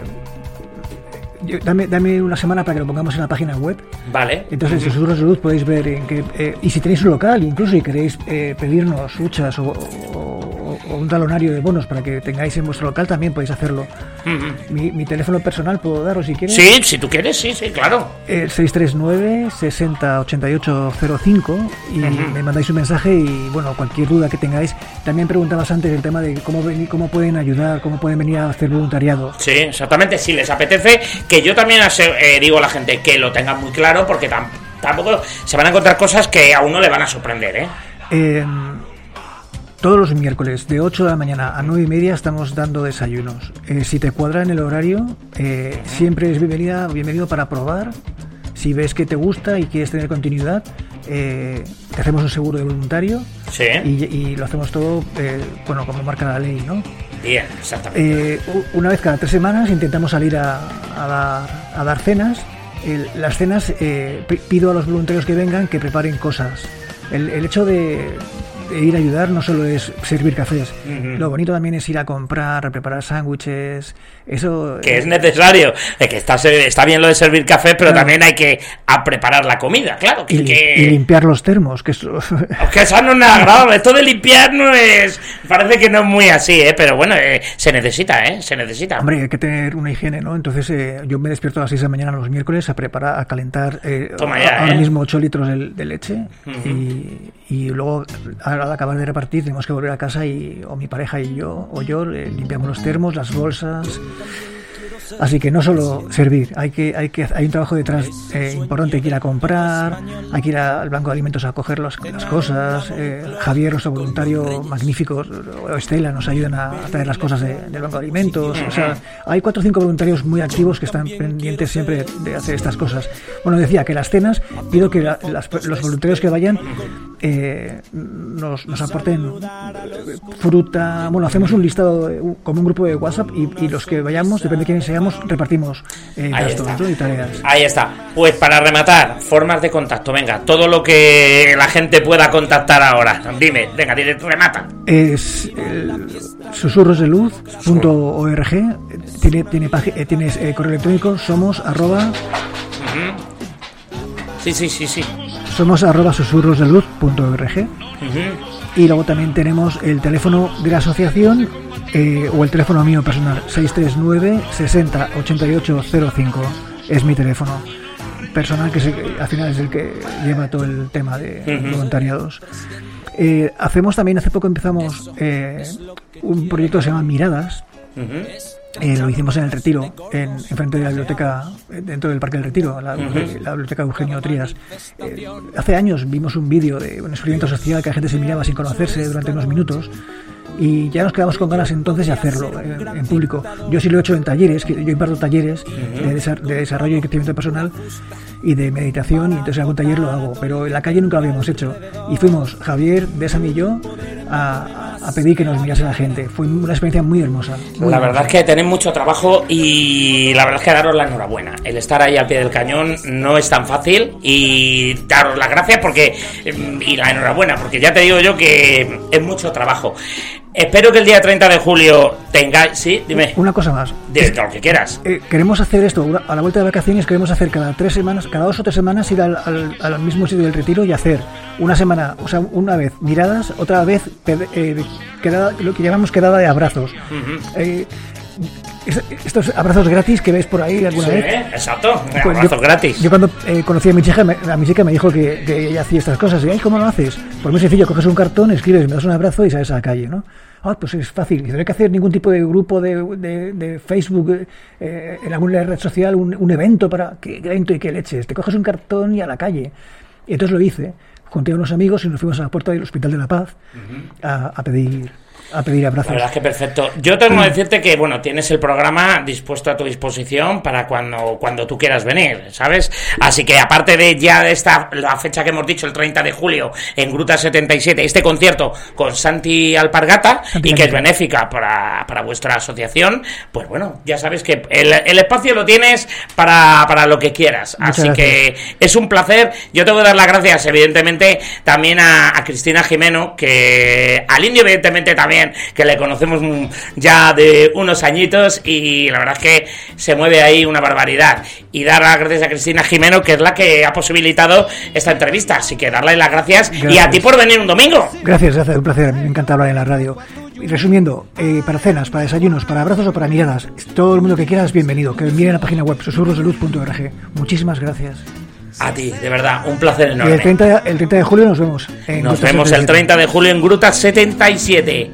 yo, dame, dame una semana para que lo pongamos en la página web. Vale. Entonces, uh-huh. en Susurros de Luz podéis ver en qué, eh, y si tenéis un local, incluso si queréis eh, pedirnos huchas o, o, o un talonario de bonos para que tengáis en vuestro local, también podéis hacerlo. Uh-huh. Mi, mi teléfono personal puedo daros si quieres. Sí, si tú quieres, sí, sí, claro. El seis tres nueve, sesenta, ochenta y ocho cero cinco, y uh-huh. me mandáis un mensaje, y bueno, cualquier duda que tengáis. También preguntabas antes el tema de cómo venir, cómo pueden ayudar, cómo pueden venir a hacer voluntariado. Sí, exactamente, si les apetece, que yo también eh, digo a la gente que lo tengan muy claro, porque tam- tampoco se van a encontrar cosas que a uno le van a sorprender, ¿eh? Eh, todos los miércoles de ocho de la mañana a nueve y media estamos dando desayunos. Eh, si te cuadra en el horario, eh, uh-huh. siempre es bienvenida, bienvenido para probar. Si ves que te gusta y quieres tener continuidad, eh, te hacemos un seguro de voluntario. Sí. Y, y lo hacemos todo, eh, bueno, como marca la ley, ¿no? Bien, exactamente. Eh, una vez cada tres semanas intentamos salir a, a, dar, a dar cenas. El, las cenas, eh, pido a los voluntarios que vengan que preparen cosas. El, el hecho de, de ir a ayudar no solo es servir cafés. Uh-huh. Lo bonito también es ir a comprar, a preparar sándwiches. Eso que eh, es necesario. Es que está, está bien lo de servir café, pero claro. también hay que a preparar la comida, claro. Que, y, que... y limpiar los termos. Que eso... que eso no es nada agradable. Esto de limpiar no es... Parece que no es muy así, ¿eh? Pero bueno, eh, se necesita, ¿eh? Se necesita. Hombre, hay que tener una higiene, ¿no? Entonces eh, yo me despierto a las seis de la mañana los miércoles a preparar, a calentar eh, Toma ya, ahora ¿eh? mismo ocho litros de, de leche. Uh-huh. y, y luego a, al acabar de repartir tenemos que volver a casa y o mi pareja y yo, o yo, eh, limpiamos los termos, las bolsas. Así que no solo servir, hay que hay que hay un trabajo detrás eh, importante, hay que ir a comprar, hay que ir al banco de alimentos a coger los, las cosas. eh, Javier, nuestro voluntario magnífico, o Estela, nos ayudan a, a traer las cosas de, del banco de alimentos. O sea, hay cuatro o cinco voluntarios muy activos que están pendientes siempre de hacer estas cosas. Bueno, decía que las cenas, pido que la, las, los voluntarios que vayan eh, nos, nos aporten fruta. Bueno, hacemos un listado de, como un grupo de WhatsApp y, y los que vayamos, depende de quién seamos, repartimos eh, gastos, ¿no? Y tareas. Ahí está. Pues para rematar, formas de contacto. Venga, todo lo que la gente pueda contactar ahora. Dime, venga, dile, remata. Es el susurros de luz punto org. Tiene, tiene, eh, tienes eh, correo electrónico, somos arroba. Uh-huh. Sí, sí, sí, sí. Somos arroba susurros de luz punto org. Uh-huh. Y luego también tenemos el teléfono de la asociación eh, o el teléfono mío personal, seis tres nueve, sesenta, ochenta y ocho cero cinco. Es mi teléfono personal, que es el, al final es el que lleva todo el tema de uh-huh. voluntariados. Eh, hacemos también, hace poco empezamos eh, un proyecto que se llama Miradas. Uh-huh. Eh, lo hicimos en el Retiro, en, en frente de la biblioteca, dentro del Parque del Retiro, la, uh-huh. la biblioteca Eugenio Trías. Eh, hace años vimos un vídeo de un experimento social que la gente se miraba sin conocerse durante unos minutos y ya nos quedamos con ganas entonces de hacerlo en, en público. Yo sí lo he hecho en talleres, que yo imparto talleres uh-huh. de, desa- de desarrollo y crecimiento personal y de meditación, y entonces en algún taller lo hago, pero en la calle nunca lo habíamos hecho. Y fuimos Javier, Desam y yo a, a pedir que nos mirase la gente. Fue una experiencia muy hermosa. Muy la hermosa. verdad es que tenéis mucho trabajo y la verdad es que daros la enhorabuena. El estar ahí al pie del cañón no es tan fácil y daros las gracias porque y la enhorabuena, porque ya te digo yo que es mucho trabajo. Espero que el día treinta de julio tengáis... Sí, dime. Una cosa más. De lo que quieras. Eh, queremos hacer esto, una, a la vuelta de vacaciones queremos hacer cada tres semanas, cada dos o tres semanas ir al, al, al mismo sitio del Retiro y hacer una semana, o sea, una vez miradas, otra vez eh, quedada, lo que llamamos quedada de abrazos. Uh-huh. Eh, estos abrazos gratis que ves por ahí alguna sí, vez. Exacto, pues abrazos yo, gratis. Yo cuando eh, conocí a mi chica, me, a mi chica me dijo que, que ella hacía estas cosas. Y, ay, ¿cómo lo haces? Pues muy sencillo, coges un cartón, escribes, me das un abrazo y sales a la calle, ¿no? Ah, pues es fácil. Y no hay que hacer ningún tipo de grupo de, de, de Facebook, eh, en alguna red social, un, un evento para... ¿Qué evento y qué leches? Te coges un cartón y a la calle. Y entonces lo hice. Junté a unos amigos y nos fuimos a la puerta del Hospital de la Paz uh-huh. a, a pedir... a pedir abrazos. La verdad es que perfecto. Yo tengo que decirte que, bueno, tienes el programa dispuesto a tu disposición para cuando, cuando tú quieras venir, ¿sabes? Así que aparte de ya esta, la fecha que hemos dicho, el treinta de julio, en Gruta setenta y siete, este concierto con Santi Alpargata, Santi y que es benéfica para, para vuestra asociación, pues bueno, ya sabes que el, el espacio lo tienes para, para lo que quieras. Muchas Así gracias. Que es un placer. Yo tengo que dar las gracias, evidentemente, también a, a Cristina Jimeno, que al Indio, evidentemente, también que le conocemos ya de unos añitos y la verdad es que se mueve ahí una barbaridad. Y dar las gracias a Cristina Jimeno, que es la que ha posibilitado esta entrevista, así que darle las gracias, gracias. Y a ti por venir un domingo. Gracias, gracias, un placer, me encanta hablar en la radio. Y resumiendo, eh, para cenas, para desayunos, para abrazos o para miradas, todo el mundo que quiera es bienvenido, que miren la página web susurros de luz punto org. Muchísimas gracias. A ti, de verdad, un placer enorme. Y el treinta, el treinta de julio nos vemos. En nos Gruta vemos setenta y siete. El treinta de julio en Gruta setenta y siete.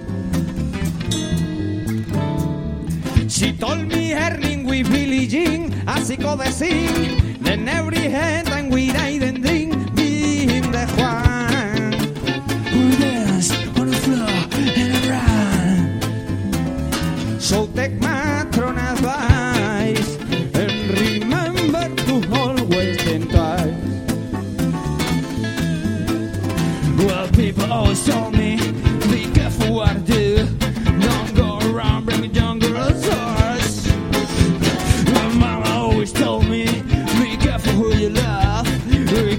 She told me her name with Billie Jean, así como decir, then every hand and we ride and drink, being the Juan. We dance on the floor and run. So take my throne advice and remember to always think twice. Well, people always told me, be careful what I do. Don't go around bringing jungle horse. My mama always told me, be careful who you love.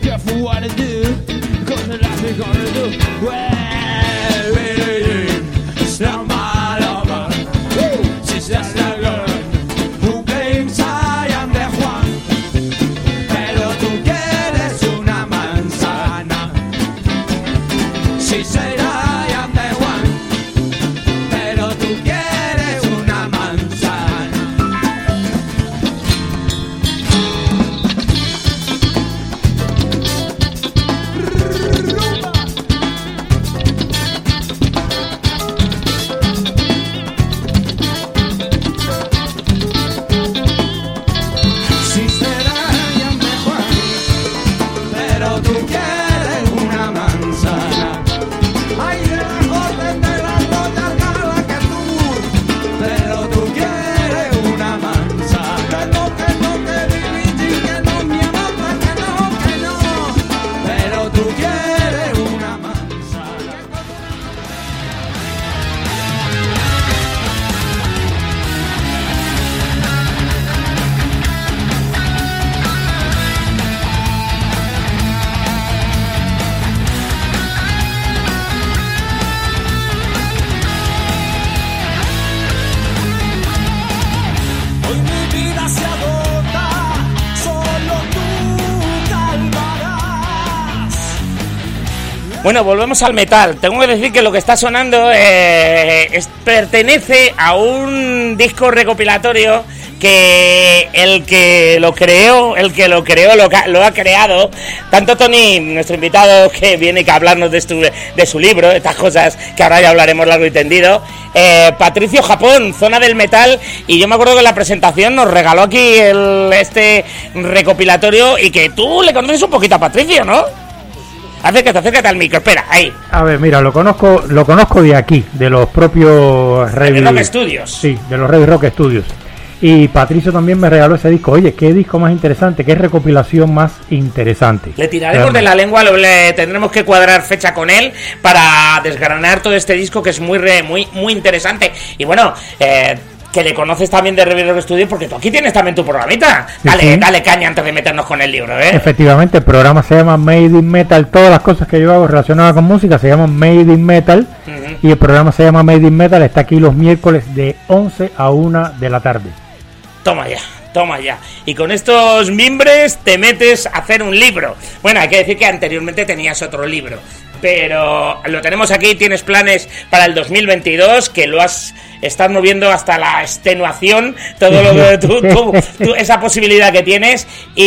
Bueno, volvemos al metal. Tengo que decir que lo que está sonando eh, es, pertenece a un disco recopilatorio que el que lo creó, el que lo creó, lo, lo ha creado, tanto Tony, nuestro invitado que viene a hablarnos de su, de su libro, de estas cosas que ahora ya hablaremos largo y tendido, eh, Patricio Japón, Zona del Metal, y yo me acuerdo que en la presentación nos regaló aquí el, este recopilatorio y que tú le conoces un poquito a Patricio, ¿no? Acércate, acércate al micro, espera, ahí. A ver, mira, lo conozco lo conozco de aquí, de los propios Heavy Rock Studios. Sí, de los Heavy Rock Studios. Y Patricio también me regaló ese disco. Oye, qué disco más interesante, qué recopilación más interesante. Le tiraremos Realmente. de la lengua, lo, le tendremos que cuadrar fecha con él para desgranar todo este disco que es muy re, muy muy interesante. Y bueno, eh, que le conoces también de Heavy Rock Studios porque tú aquí tienes también tu programita. Dale, sí, sí. dale caña antes de meternos con el libro, ¿eh? Efectivamente, el programa se llama Made in Metal. Todas las cosas que yo hago relacionadas con música se llaman Made in Metal. Uh-huh. Y el programa se llama Made in Metal. Está aquí los miércoles de once a una de la tarde. Toma ya, toma ya. Y con estos mimbres te metes a hacer un libro. Bueno, hay que decir que anteriormente tenías otro libro, pero lo tenemos aquí. Tienes planes para el dos mil veintidós, que lo has estás moviendo hasta la extenuación, todo lo que tú, tú, tú, esa posibilidad que tienes.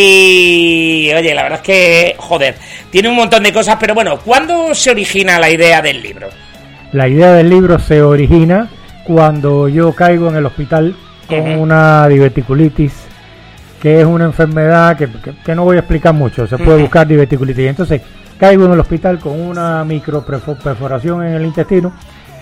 Y oye, la verdad es que, joder, tiene un montón de cosas. Pero bueno, ¿cuándo se origina la idea del libro? La idea del libro se origina cuando yo caigo en el hospital con uh-huh. una diverticulitis, que es una enfermedad que, que, que no voy a explicar mucho, se puede uh-huh. buscar diverticulitis. Entonces caigo en el hospital con una microperforación en el intestino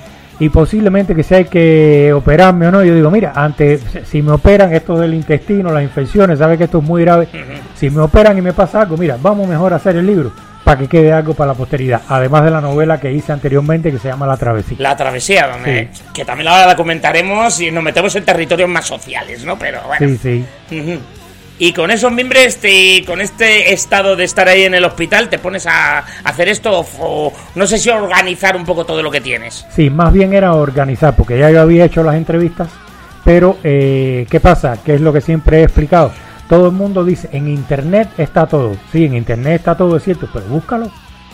y posiblemente que si hay que operarme o no, yo digo, mira, antes, si me operan esto del intestino, las infecciones, sabes que esto es muy grave, uh-huh. si me operan y me pasa algo, mira, vamos mejor a hacer el libro para que quede algo para la posteridad, además de la novela que hice anteriormente que se llama La Travesía. La Travesía, donde, sí. que también ahora la comentaremos y nos metemos en territorios más sociales, ¿no? Pero bueno. Sí, sí. Uh-huh. Y con esos mimbres, te, con este estado de estar ahí en el hospital, ¿te pones a hacer esto o, o no sé si organizar un poco todo lo que tienes? Sí, más bien era organizar, porque ya yo había hecho las entrevistas, pero eh, ¿qué pasa? Que es lo que siempre he explicado. Todo el mundo dice, en internet está todo. Sí, en internet está todo, es cierto, pero búscalo.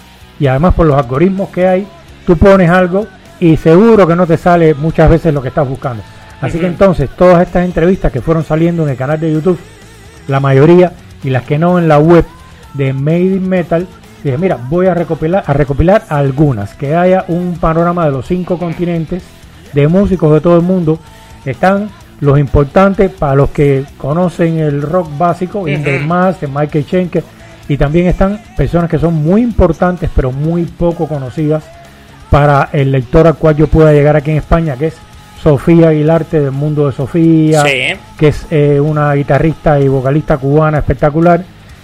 Y además por los algoritmos que hay, tú pones algo y seguro que no te sale muchas veces lo que estás buscando. Así uh-huh. que entonces, todas estas entrevistas que fueron saliendo en el canal de YouTube, la mayoría, y las que no en la web de Made in Metal, dije, mira, voy a recopilar, a recopilar algunas, que haya un panorama de los cinco continentes, de músicos de todo el mundo. Están los importantes para los que conocen el rock básico, uh-huh. Inder Mas, de Michael Schenker, y también están personas que son muy importantes pero muy poco conocidas para el lector al cual yo pueda llegar aquí en España, que es Sofía Aguilarte, del Mundo de Sofía, sí. que es eh, una guitarrista y vocalista cubana espectacular,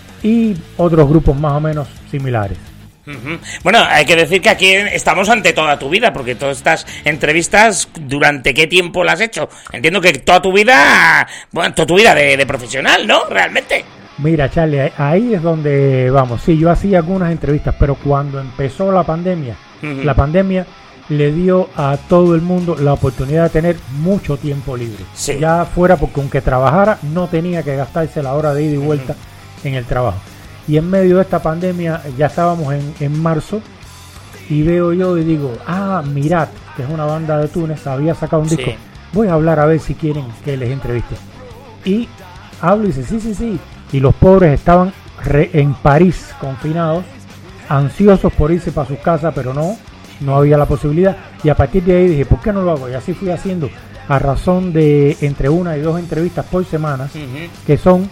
y otros grupos más o menos similares. Uh-huh. Bueno, hay que decir que aquí estamos ante toda tu vida, porque todas estas entrevistas, ¿durante qué tiempo las has hecho? Entiendo que toda tu vida, bueno, toda tu vida de, de profesional, ¿no? Realmente. Mira, Charlie, ahí es donde vamos. Sí, yo hacía algunas entrevistas, pero cuando empezó la pandemia, uh-huh. la pandemia le dio a todo el mundo la oportunidad de tener mucho tiempo libre. Sí. Ya fuera porque aunque trabajara, no tenía que gastarse la hora de ida y vuelta uh-huh. en el trabajo. Y en medio de esta pandemia, ya estábamos en, en marzo, y veo yo y digo, ah, Mirat, que es una banda de Túnez, había sacado un disco, sí. voy a hablar a ver si quieren que les entreviste. Y hablo y dice, sí, sí, sí. Y los pobres estaban re, en París, confinados, ansiosos por irse para sus casas, pero no, no había la posibilidad. Y a partir de ahí dije, ¿por qué no lo hago? Y así fui haciendo, a razón de entre una y dos entrevistas por semana, uh-huh. que son,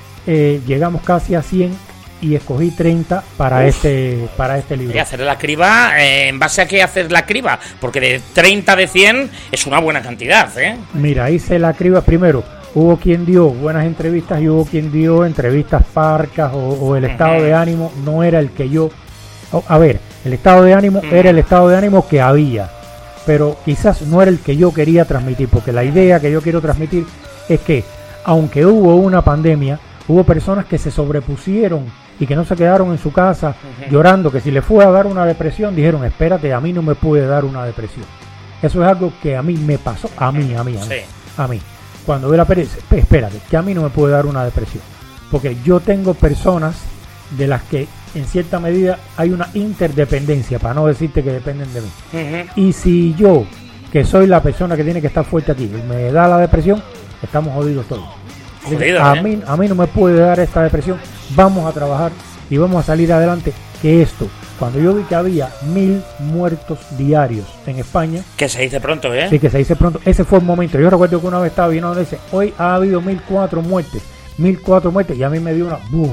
eh, llegamos casi a cien, y escogí treinta para Uf. este para este libro. Y hacer la criba, eh, ¿en base a qué hacer la criba? Porque de treinta de cien es una buena cantidad, ¿eh? Mira, hice la criba primero. Hubo quien dio buenas entrevistas y hubo quien dio entrevistas parcas o, o el estado uh-huh. de ánimo no era el que yo... Oh, a ver, el estado de ánimo uh-huh. era el estado de ánimo que había, pero quizás no era el que yo quería transmitir, porque la idea que yo quiero transmitir es que, aunque hubo una pandemia, hubo personas que se sobrepusieron y que no se quedaron en su casa uh-huh. llorando, que si le fue a dar una depresión, dijeron, espérate, a mí no me puede dar una depresión. Eso es algo que a mí me pasó, a mí, a mí, a mí, sí. a mí. Cuando ve la pereza, espérate, que a mí no me puede dar una depresión. Porque yo tengo personas de las que en cierta medida hay una interdependencia, para no decirte que dependen de mí. Uh-huh. Y si yo, que soy la persona que tiene que estar fuerte aquí, me da la depresión, estamos jodidos todos. Jodido, a, ¿eh? mí, a mí no me puede dar esta depresión, vamos a trabajar y vamos a salir adelante. Que esto, cuando yo vi que había mil muertos diarios en España, que se dice pronto, ¿eh? Sí, que se dice pronto, ese fue el momento. Yo recuerdo que una vez estaba viendo donde dice, hoy ha habido mil cuatro muertes, mil cuatro muertes, y a mí me dio una... ¡Bum!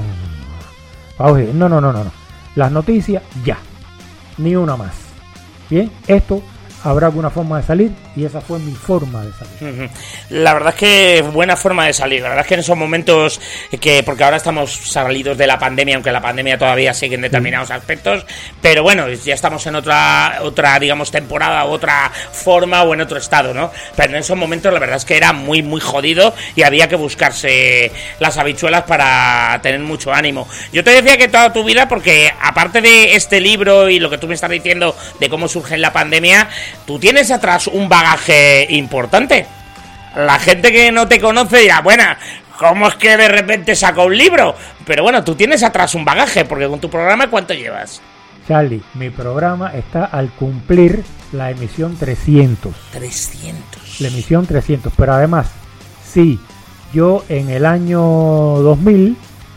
Oye, no, no, no, no, no. Las noticias, ya. Ni una más. Bien, esto habrá alguna forma de salir y esa fue mi forma de salir. La verdad es que buena forma de salir. La verdad es que en esos momentos que, porque ahora estamos salidos de la pandemia, aunque la pandemia todavía sigue en determinados aspectos, pero bueno, ya estamos en otra, otra digamos, temporada, otra forma o en otro estado, ¿no? Pero en esos momentos la verdad es que era muy, muy jodido y había que buscarse las habichuelas para tener mucho ánimo. Yo te decía que toda tu vida, porque aparte de este libro y lo que tú me estás diciendo de cómo surge en la pandemia, tú tienes atrás un bagaje importante. La gente que no te conoce dirá, bueno, ¿cómo es que de repente saca un libro? Pero bueno, tú tienes atrás un bagaje, porque con tu programa, ¿cuánto llevas? Charlie, mi programa está al cumplir la emisión trescientos. trescientos. La emisión trescientos, pero además, sí, yo en el año dos mil,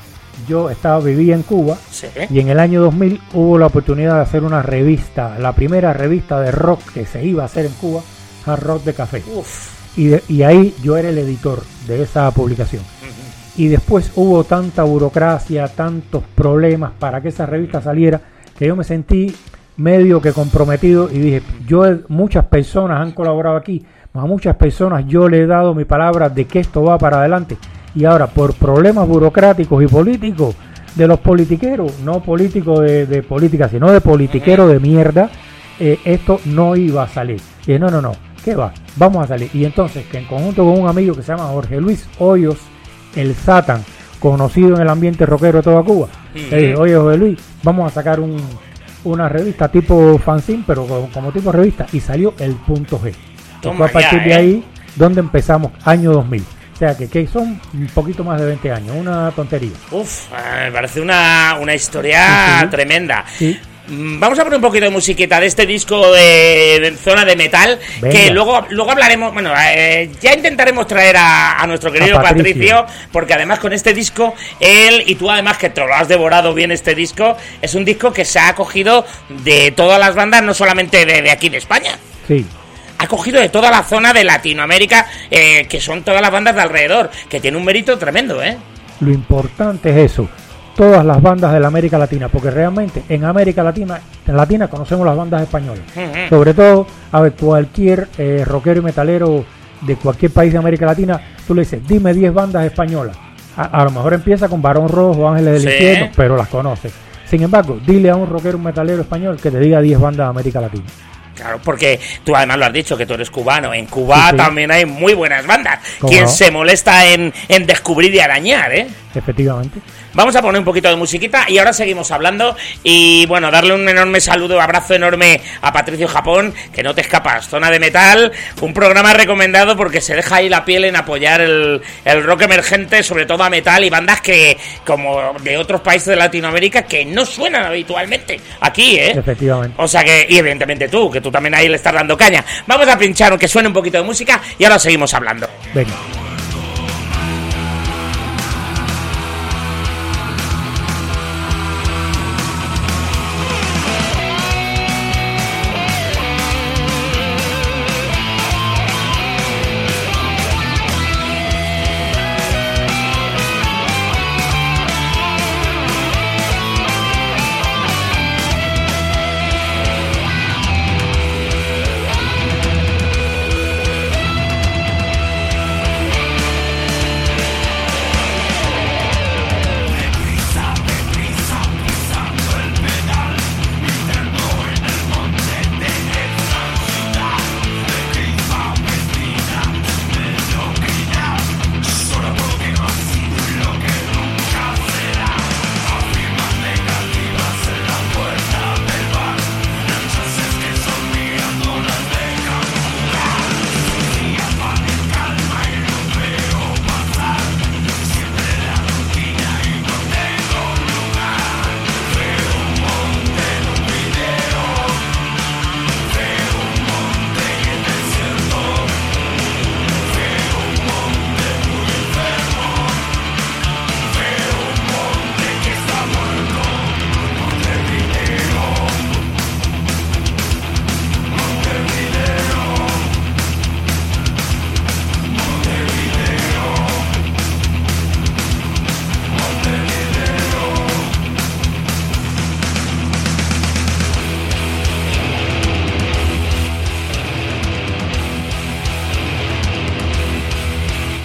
yo estaba vivía en Cuba, ¿sí? Y en el año dos mil hubo la oportunidad de hacer una revista, la primera revista de rock que se iba a hacer en Cuba, Hard Rock de Café. Uf. Y, de, y ahí yo era el editor de esa publicación. Uh-huh. Y después hubo tanta burocracia, tantos problemas para que esa revista saliera, que yo me sentí medio que comprometido y dije, yo muchas personas han colaborado aquí, a muchas personas yo le he dado mi palabra de que esto va para adelante. Y ahora, por problemas burocráticos y políticos de los politiqueros, no políticos de, de política, sino de politiqueros de mierda, eh, esto no iba a salir. Y dije, no, no, no, ¿qué va? Vamos a salir. Y entonces, que en conjunto con un amigo que se llama Jorge Luis Hoyos, el Satan, conocido en el ambiente rockero de toda Cuba, uh-huh. le dije, oye, Jorge Luis, vamos a sacar un, una revista tipo fanzine, pero como, como tipo revista, y salió el Punto G. Toma, fue a partir ya, de ahí eh. donde empezamos, año dos mil. O sea, que, que son un poquito más de veinte años, una tontería. Uf, me parece una, una historia sí, sí. tremenda. Sí. Vamos a poner un poquito de musiquita de este disco de, de Zona de Metal. Venga. Que luego luego hablaremos, bueno, eh, ya intentaremos traer a, a nuestro querido a Patricio. Patricio, porque además con este disco, él y tú además que te lo has devorado bien este disco, es un disco que se ha cogido de todas las bandas, no solamente de, de aquí de España. Sí. Ha cogido de toda la zona de Latinoamérica, eh, que son todas las bandas de alrededor, que tiene un mérito tremendo, ¿eh? Lo importante es eso, todas las bandas de la América Latina, porque realmente en América Latina, en Latina conocemos las bandas españolas. Uh-huh. Sobre todo, a ver, cualquier eh, rockero y metalero de cualquier país de América Latina, tú le dices, dime diez bandas españolas. A, a lo mejor empieza con Barón Rojo, Ángeles del sí. Infierno, pero las conoces. Sin embargo, dile a un rockero un metalero español que te diga diez bandas de América Latina. Claro, porque tú además lo has dicho, que tú eres cubano. En Cuba sí, sí. también hay muy buenas bandas. ¿Quién no? se molesta en, en descubrir y arañar, eh? Efectivamente. Vamos a poner un poquito de musiquita y ahora seguimos hablando. Y bueno, darle un enorme saludo, abrazo enorme a Patricio Japón, que no te escapas. Zona de Metal, un programa recomendado porque se deja ahí la piel en apoyar el, el rock emergente, sobre todo a metal y bandas que, como de otros países de Latinoamérica, que no suenan habitualmente aquí, ¿eh? Efectivamente. O sea que, y evidentemente tú, que tú también ahí le estás dando caña. Vamos a pinchar, aunque suene un poquito de música, y ahora seguimos hablando. Venga.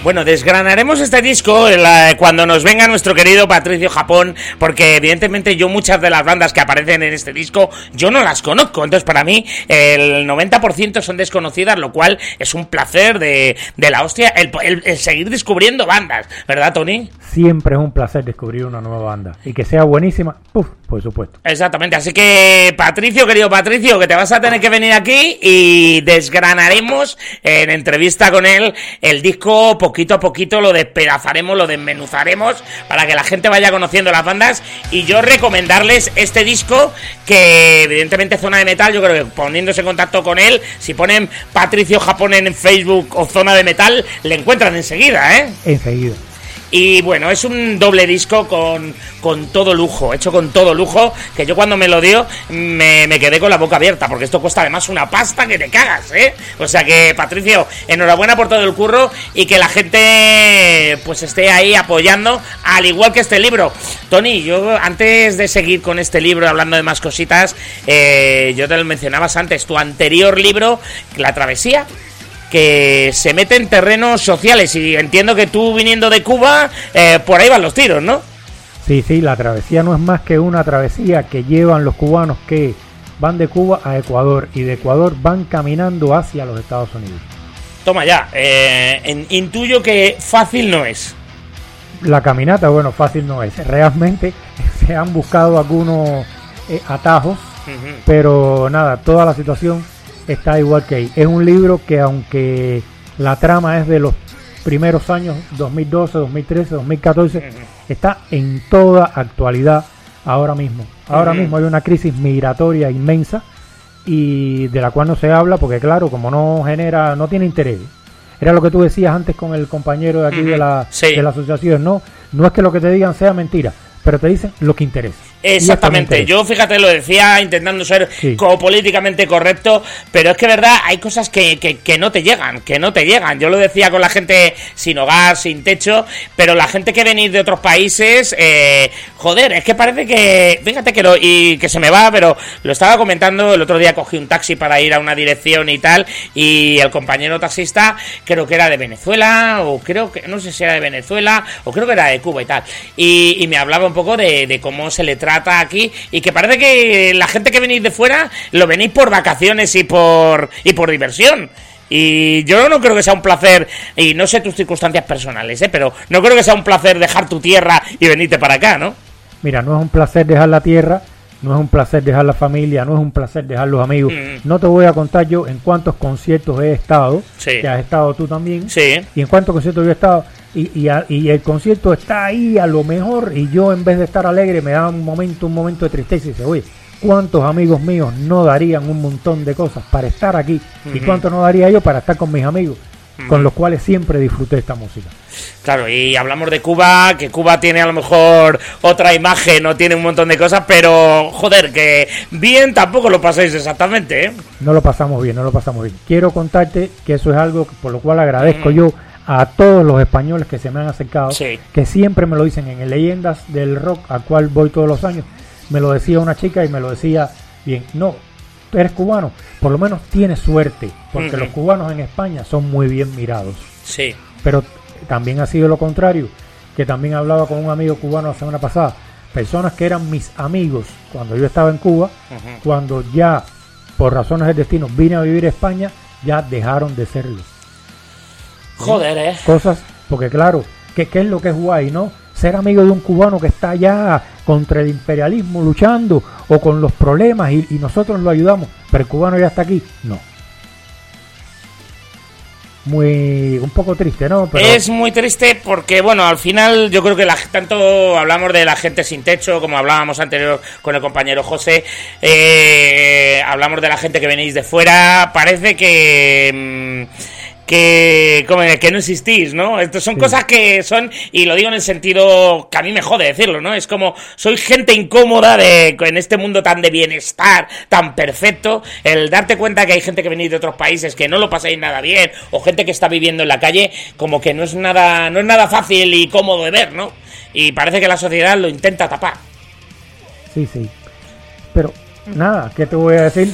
Bueno, desgranaremos este disco la, cuando nos venga nuestro querido Patricio Japón, porque evidentemente yo muchas de las bandas que aparecen en este disco yo no las conozco, entonces para mí el noventa por ciento son desconocidas, lo cual es un placer de, de la hostia el, el, el seguir descubriendo bandas, ¿verdad, Tony? Siempre es un placer descubrir una nueva banda y que sea buenísima, puf, por supuesto. Exactamente, así que Patricio, querido Patricio, que te vas a tener que venir aquí y desgranaremos en entrevista con él el disco poquito a poquito, lo despedazaremos, lo desmenuzaremos para que la gente vaya conociendo las bandas y yo recomendarles este disco que evidentemente Zona de Metal, yo creo que poniéndose en contacto con él, si ponen Patricio Japón en Facebook o Zona de Metal, le encuentran enseguida, ¿eh? Enseguida. Y bueno, es un doble disco con, con todo lujo, hecho con todo lujo, que yo cuando me lo dio me, me quedé con la boca abierta, porque esto cuesta además una pasta que te cagas, ¿eh? O sea que, Patricio, enhorabuena por todo el curro y que la gente pues esté ahí apoyando, al igual que este libro. Tony, yo antes de seguir con este libro, hablando de más cositas, eh, yo te lo mencionabas antes, tu anterior libro, La Travesía, que se mete en terrenos sociales y entiendo que tú viniendo de Cuba, eh, por ahí van los tiros, ¿no? Sí, sí, la travesía no es más que una travesía que llevan los cubanos que van de Cuba a Ecuador y de Ecuador van caminando hacia los Estados Unidos. Toma ya, eh, en, intuyo que fácil no es. La caminata, bueno, fácil no es. Realmente se han buscado algunos eh, atajos, uh-huh. pero nada, toda la situación está igual que ahí. Es un libro que aunque la trama es de los primeros años dos mil doce, dos mil trece, dos mil catorce, uh-huh. está en toda actualidad ahora mismo. Ahora uh-huh. mismo hay una crisis migratoria inmensa y de la cual no se habla porque claro, como no genera, no tiene interés. Era lo que tú decías antes con el compañero de aquí uh-huh. de, la, sí. de la asociación, no, no es que lo que te digan sea mentira, pero te dicen lo que interesa. Exactamente, yo fíjate, lo decía intentando ser sí. como políticamente correcto, pero es que verdad, hay cosas que, que, que no te llegan, que no te llegan. Yo lo decía con la gente sin hogar, sin techo, pero la gente que venís de otros países, eh, joder, es que parece que, fíjate que lo, y que se me va, pero lo estaba comentando, el otro día cogí un taxi para ir a una dirección y tal, y el compañero taxista creo que era de Venezuela, o creo que, no sé si era de Venezuela, o creo que era de Cuba y tal, y, y me hablaba un poco de, de cómo se le trata aquí y que parece que la gente que venís de fuera lo venís por vacaciones y por y por diversión. Y yo no creo que sea un placer, y no sé tus circunstancias personales, ¿eh? pero no creo que sea un placer dejar tu tierra y venirte para acá, ¿no? Mira, no es un placer dejar la tierra, no es un placer dejar la familia, no es un placer dejar los amigos. Mm. No te voy a contar yo en cuántos conciertos he estado, sí. que has estado tú también, sí. y en cuántos conciertos yo he estado. Y, y, a, y el concierto está ahí a lo mejor y yo en vez de estar alegre me da un momento un momento de tristeza y dice, oye, ¿cuántos amigos míos no darían un montón de cosas para estar aquí? Uh-huh. ¿Y cuánto no daría yo para estar con mis amigos? Uh-huh. Con los cuales siempre disfruté esta música. Claro, y hablamos de Cuba, que Cuba tiene a lo mejor otra imagen, no tiene un montón de cosas, pero joder, que bien tampoco lo pasáis exactamente, ¿eh? No lo pasamos bien, no lo pasamos bien. Quiero contarte que eso es algo por lo cual agradezco uh-huh. yo a todos los españoles que se me han acercado, sí. que siempre me lo dicen en Leyendas del Rock, al cual voy todos los años, me lo decía una chica y me lo decía bien, no, tú eres cubano, por lo menos tienes suerte, porque uh-huh. los cubanos en España son muy bien mirados. Sí. Pero también ha sido lo contrario, que también hablaba con un amigo cubano la semana pasada, personas que eran mis amigos cuando yo estaba en Cuba, uh-huh. cuando ya, por razones del destino, vine a vivir a España, ya dejaron de serlo. Joder, eh. Cosas, porque claro, ¿qué, ¿qué es lo que es guay, no? Ser amigo de un cubano que está allá contra el imperialismo luchando o con los problemas y, y nosotros lo ayudamos, pero el cubano ya está aquí. No. Muy, un poco triste, ¿no? Pero... Es muy triste porque, bueno, al final yo creo que la, tanto hablamos de la gente sin techo, como hablábamos anterior con el compañero José, eh, hablamos de la gente que venís de fuera, parece que... Mmm, que como que no existís, ¿no? Estas son sí. cosas que son, y lo digo en el sentido que a mí me jode decirlo, ¿no? Es como, soy gente incómoda de en este mundo tan de bienestar, tan perfecto, el darte cuenta que hay gente que venís de otros países que no lo pasáis nada bien, o gente que está viviendo en la calle, como que no es nada, no es nada fácil y cómodo de ver, ¿no? Y parece que la sociedad lo intenta tapar. Sí, sí. Pero, nada, ¿qué te voy a decir?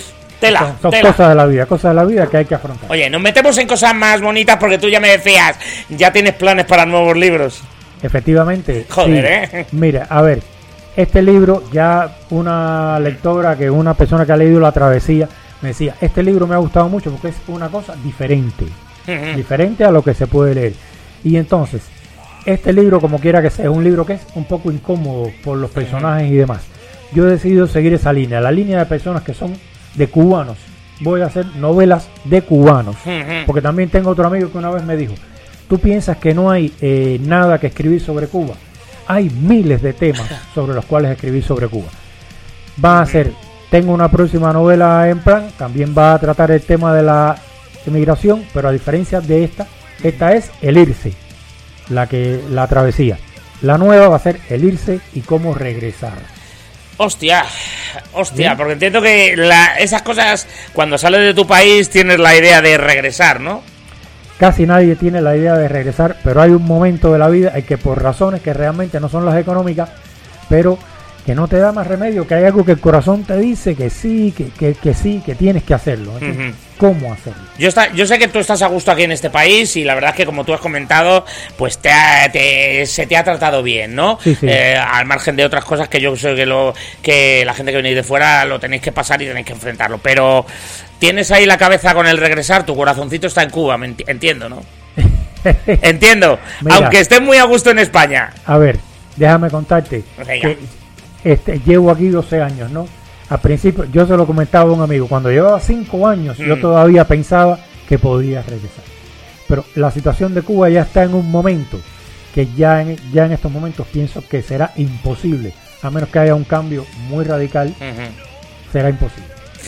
tela, son son tela. cosas de la vida, cosas de la vida que hay que afrontar. Oye, nos metemos en cosas más bonitas porque tú ya me decías, ya tienes planes para nuevos libros. Efectivamente. Joder, sí. ¿eh? Mira, a ver, este libro, ya una lectora, que una persona que ha leído La Travesía, me decía, este libro me ha gustado mucho porque es una cosa diferente, Ujú. diferente a lo que se puede leer. Y entonces, este libro, como quiera que sea, es un libro que es un poco incómodo por los personajes y demás. Yo he decidido seguir esa línea, la línea de personas que son de cubanos. Voy a hacer novelas de cubanos, Ujú. porque también tengo otro amigo que una vez me dijo, ¿tú piensas que no hay eh, nada que escribir sobre Cuba? Hay miles de temas sobre los cuales escribir sobre Cuba. Va a ser, tengo una próxima novela en plan, también va a tratar el tema de la emigración, pero a diferencia de esta, esta es el irse, la que la travesía. La nueva va a ser el irse y cómo regresar. Hostia, hostia, ¿Sí? porque entiendo que la, esas cosas, cuando sales de tu país, tienes la idea de regresar, ¿no? Casi nadie tiene la idea de regresar, pero hay un momento de la vida en que por razones que realmente no son las económicas, pero que no te da más remedio, que hay algo que el corazón te dice que sí, que, que, que sí, que tienes que hacerlo. Entonces, Ujú. ¿cómo hacerlo? Yo, está, yo sé que tú estás a gusto aquí en este país y la verdad es que, como tú has comentado, pues te, ha- te- se te ha tratado bien, ¿no? Sí, sí. Eh, al margen de otras cosas que yo sé que, lo, que la gente que venís de fuera lo tenéis que pasar y tenéis que enfrentarlo. Pero tienes ahí la cabeza con el regresar, tu corazoncito está en Cuba, me enti- entiendo, ¿no? Entiendo, Mira. aunque estés muy a gusto en España. A ver, déjame contarte Venga. que este, llevo aquí doce años, ¿no? Al principio, yo se lo comentaba a un amigo, cuando llevaba cinco años, yo Mm. todavía pensaba que podía regresar. Pero la situación de Cuba ya está en un momento que ya en, ya en estos momentos pienso que será imposible, a menos que haya un cambio muy radical, Ujú. será imposible.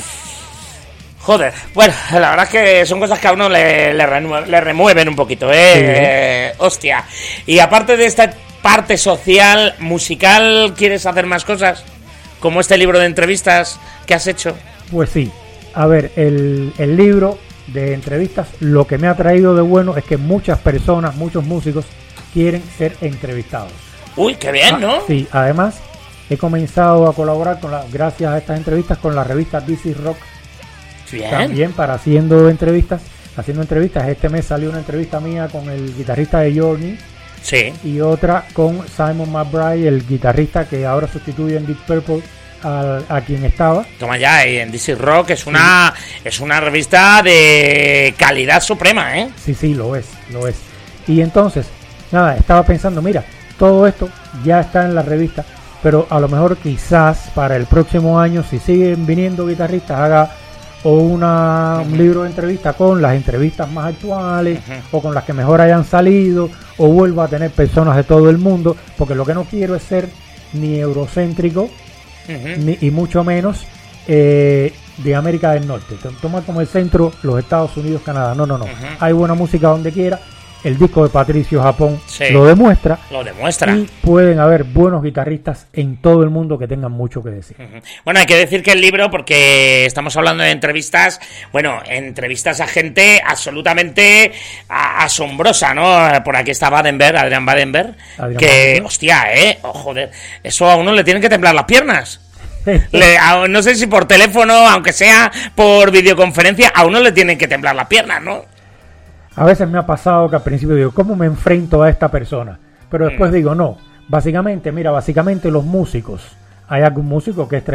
Joder, bueno, la verdad es que son cosas que a uno le, le, renue- le remueven un poquito, ¿eh? Sí. Eh, hostia. Y aparte de esta parte social, musical, ¿quieres hacer más cosas? Como este libro de entrevistas que has hecho. Pues sí, a ver, el, el libro de entrevistas, lo que me ha traído de bueno es que muchas personas, muchos músicos quieren ser entrevistados. Uy, qué bien, ¿no? Ah, sí, además he comenzado a colaborar con la, gracias a estas entrevistas con la revista This Is Rock, Bien. también para haciendo entrevistas, haciendo entrevistas. Este mes salió una entrevista mía con el guitarrista de Journey Sí. y otra con Simon McBride, el guitarrista que ahora sustituye en Deep Purple a, a quien estaba. Toma ya, y en D C Rock es una es una revista de calidad suprema, ¿eh? Sí, sí, lo es, lo es. Y entonces, nada, estaba pensando, mira, todo esto ya está en la revista, pero a lo mejor quizás para el próximo año, si siguen viniendo guitarristas, haga o una, un libro de entrevistas con las entrevistas más actuales, o con las que mejor hayan salido, o vuelva a tener personas de todo el mundo, porque lo que no quiero es ser ni eurocéntrico, Ujú. ni, y mucho menos eh, de América del Norte. T- Tomar como el centro los Estados Unidos, Canadá. No, no, no. Ujú. Hay buena música donde quiera. El disco de Patricio Japón Sí. lo demuestra. Lo demuestra. Y pueden haber buenos guitarristas en todo el mundo que tengan mucho que decir. Bueno, hay que decir que el libro, porque estamos hablando de entrevistas, bueno, entrevistas a gente absolutamente a- asombrosa, ¿no? Por aquí está Badenberg, Adrián Badenberg, Adrián que, Badenberg. hostia, ¿eh? Oh, joder, eso a uno le tienen que temblar las piernas. Le- a- no sé si por teléfono, aunque sea por videoconferencia, a uno le tienen que temblar las piernas, ¿no? A veces me ha pasado que al principio digo, ¿cómo me enfrento a esta persona? Pero después digo, no. Básicamente, mira, básicamente los músicos. Hay algún músico que es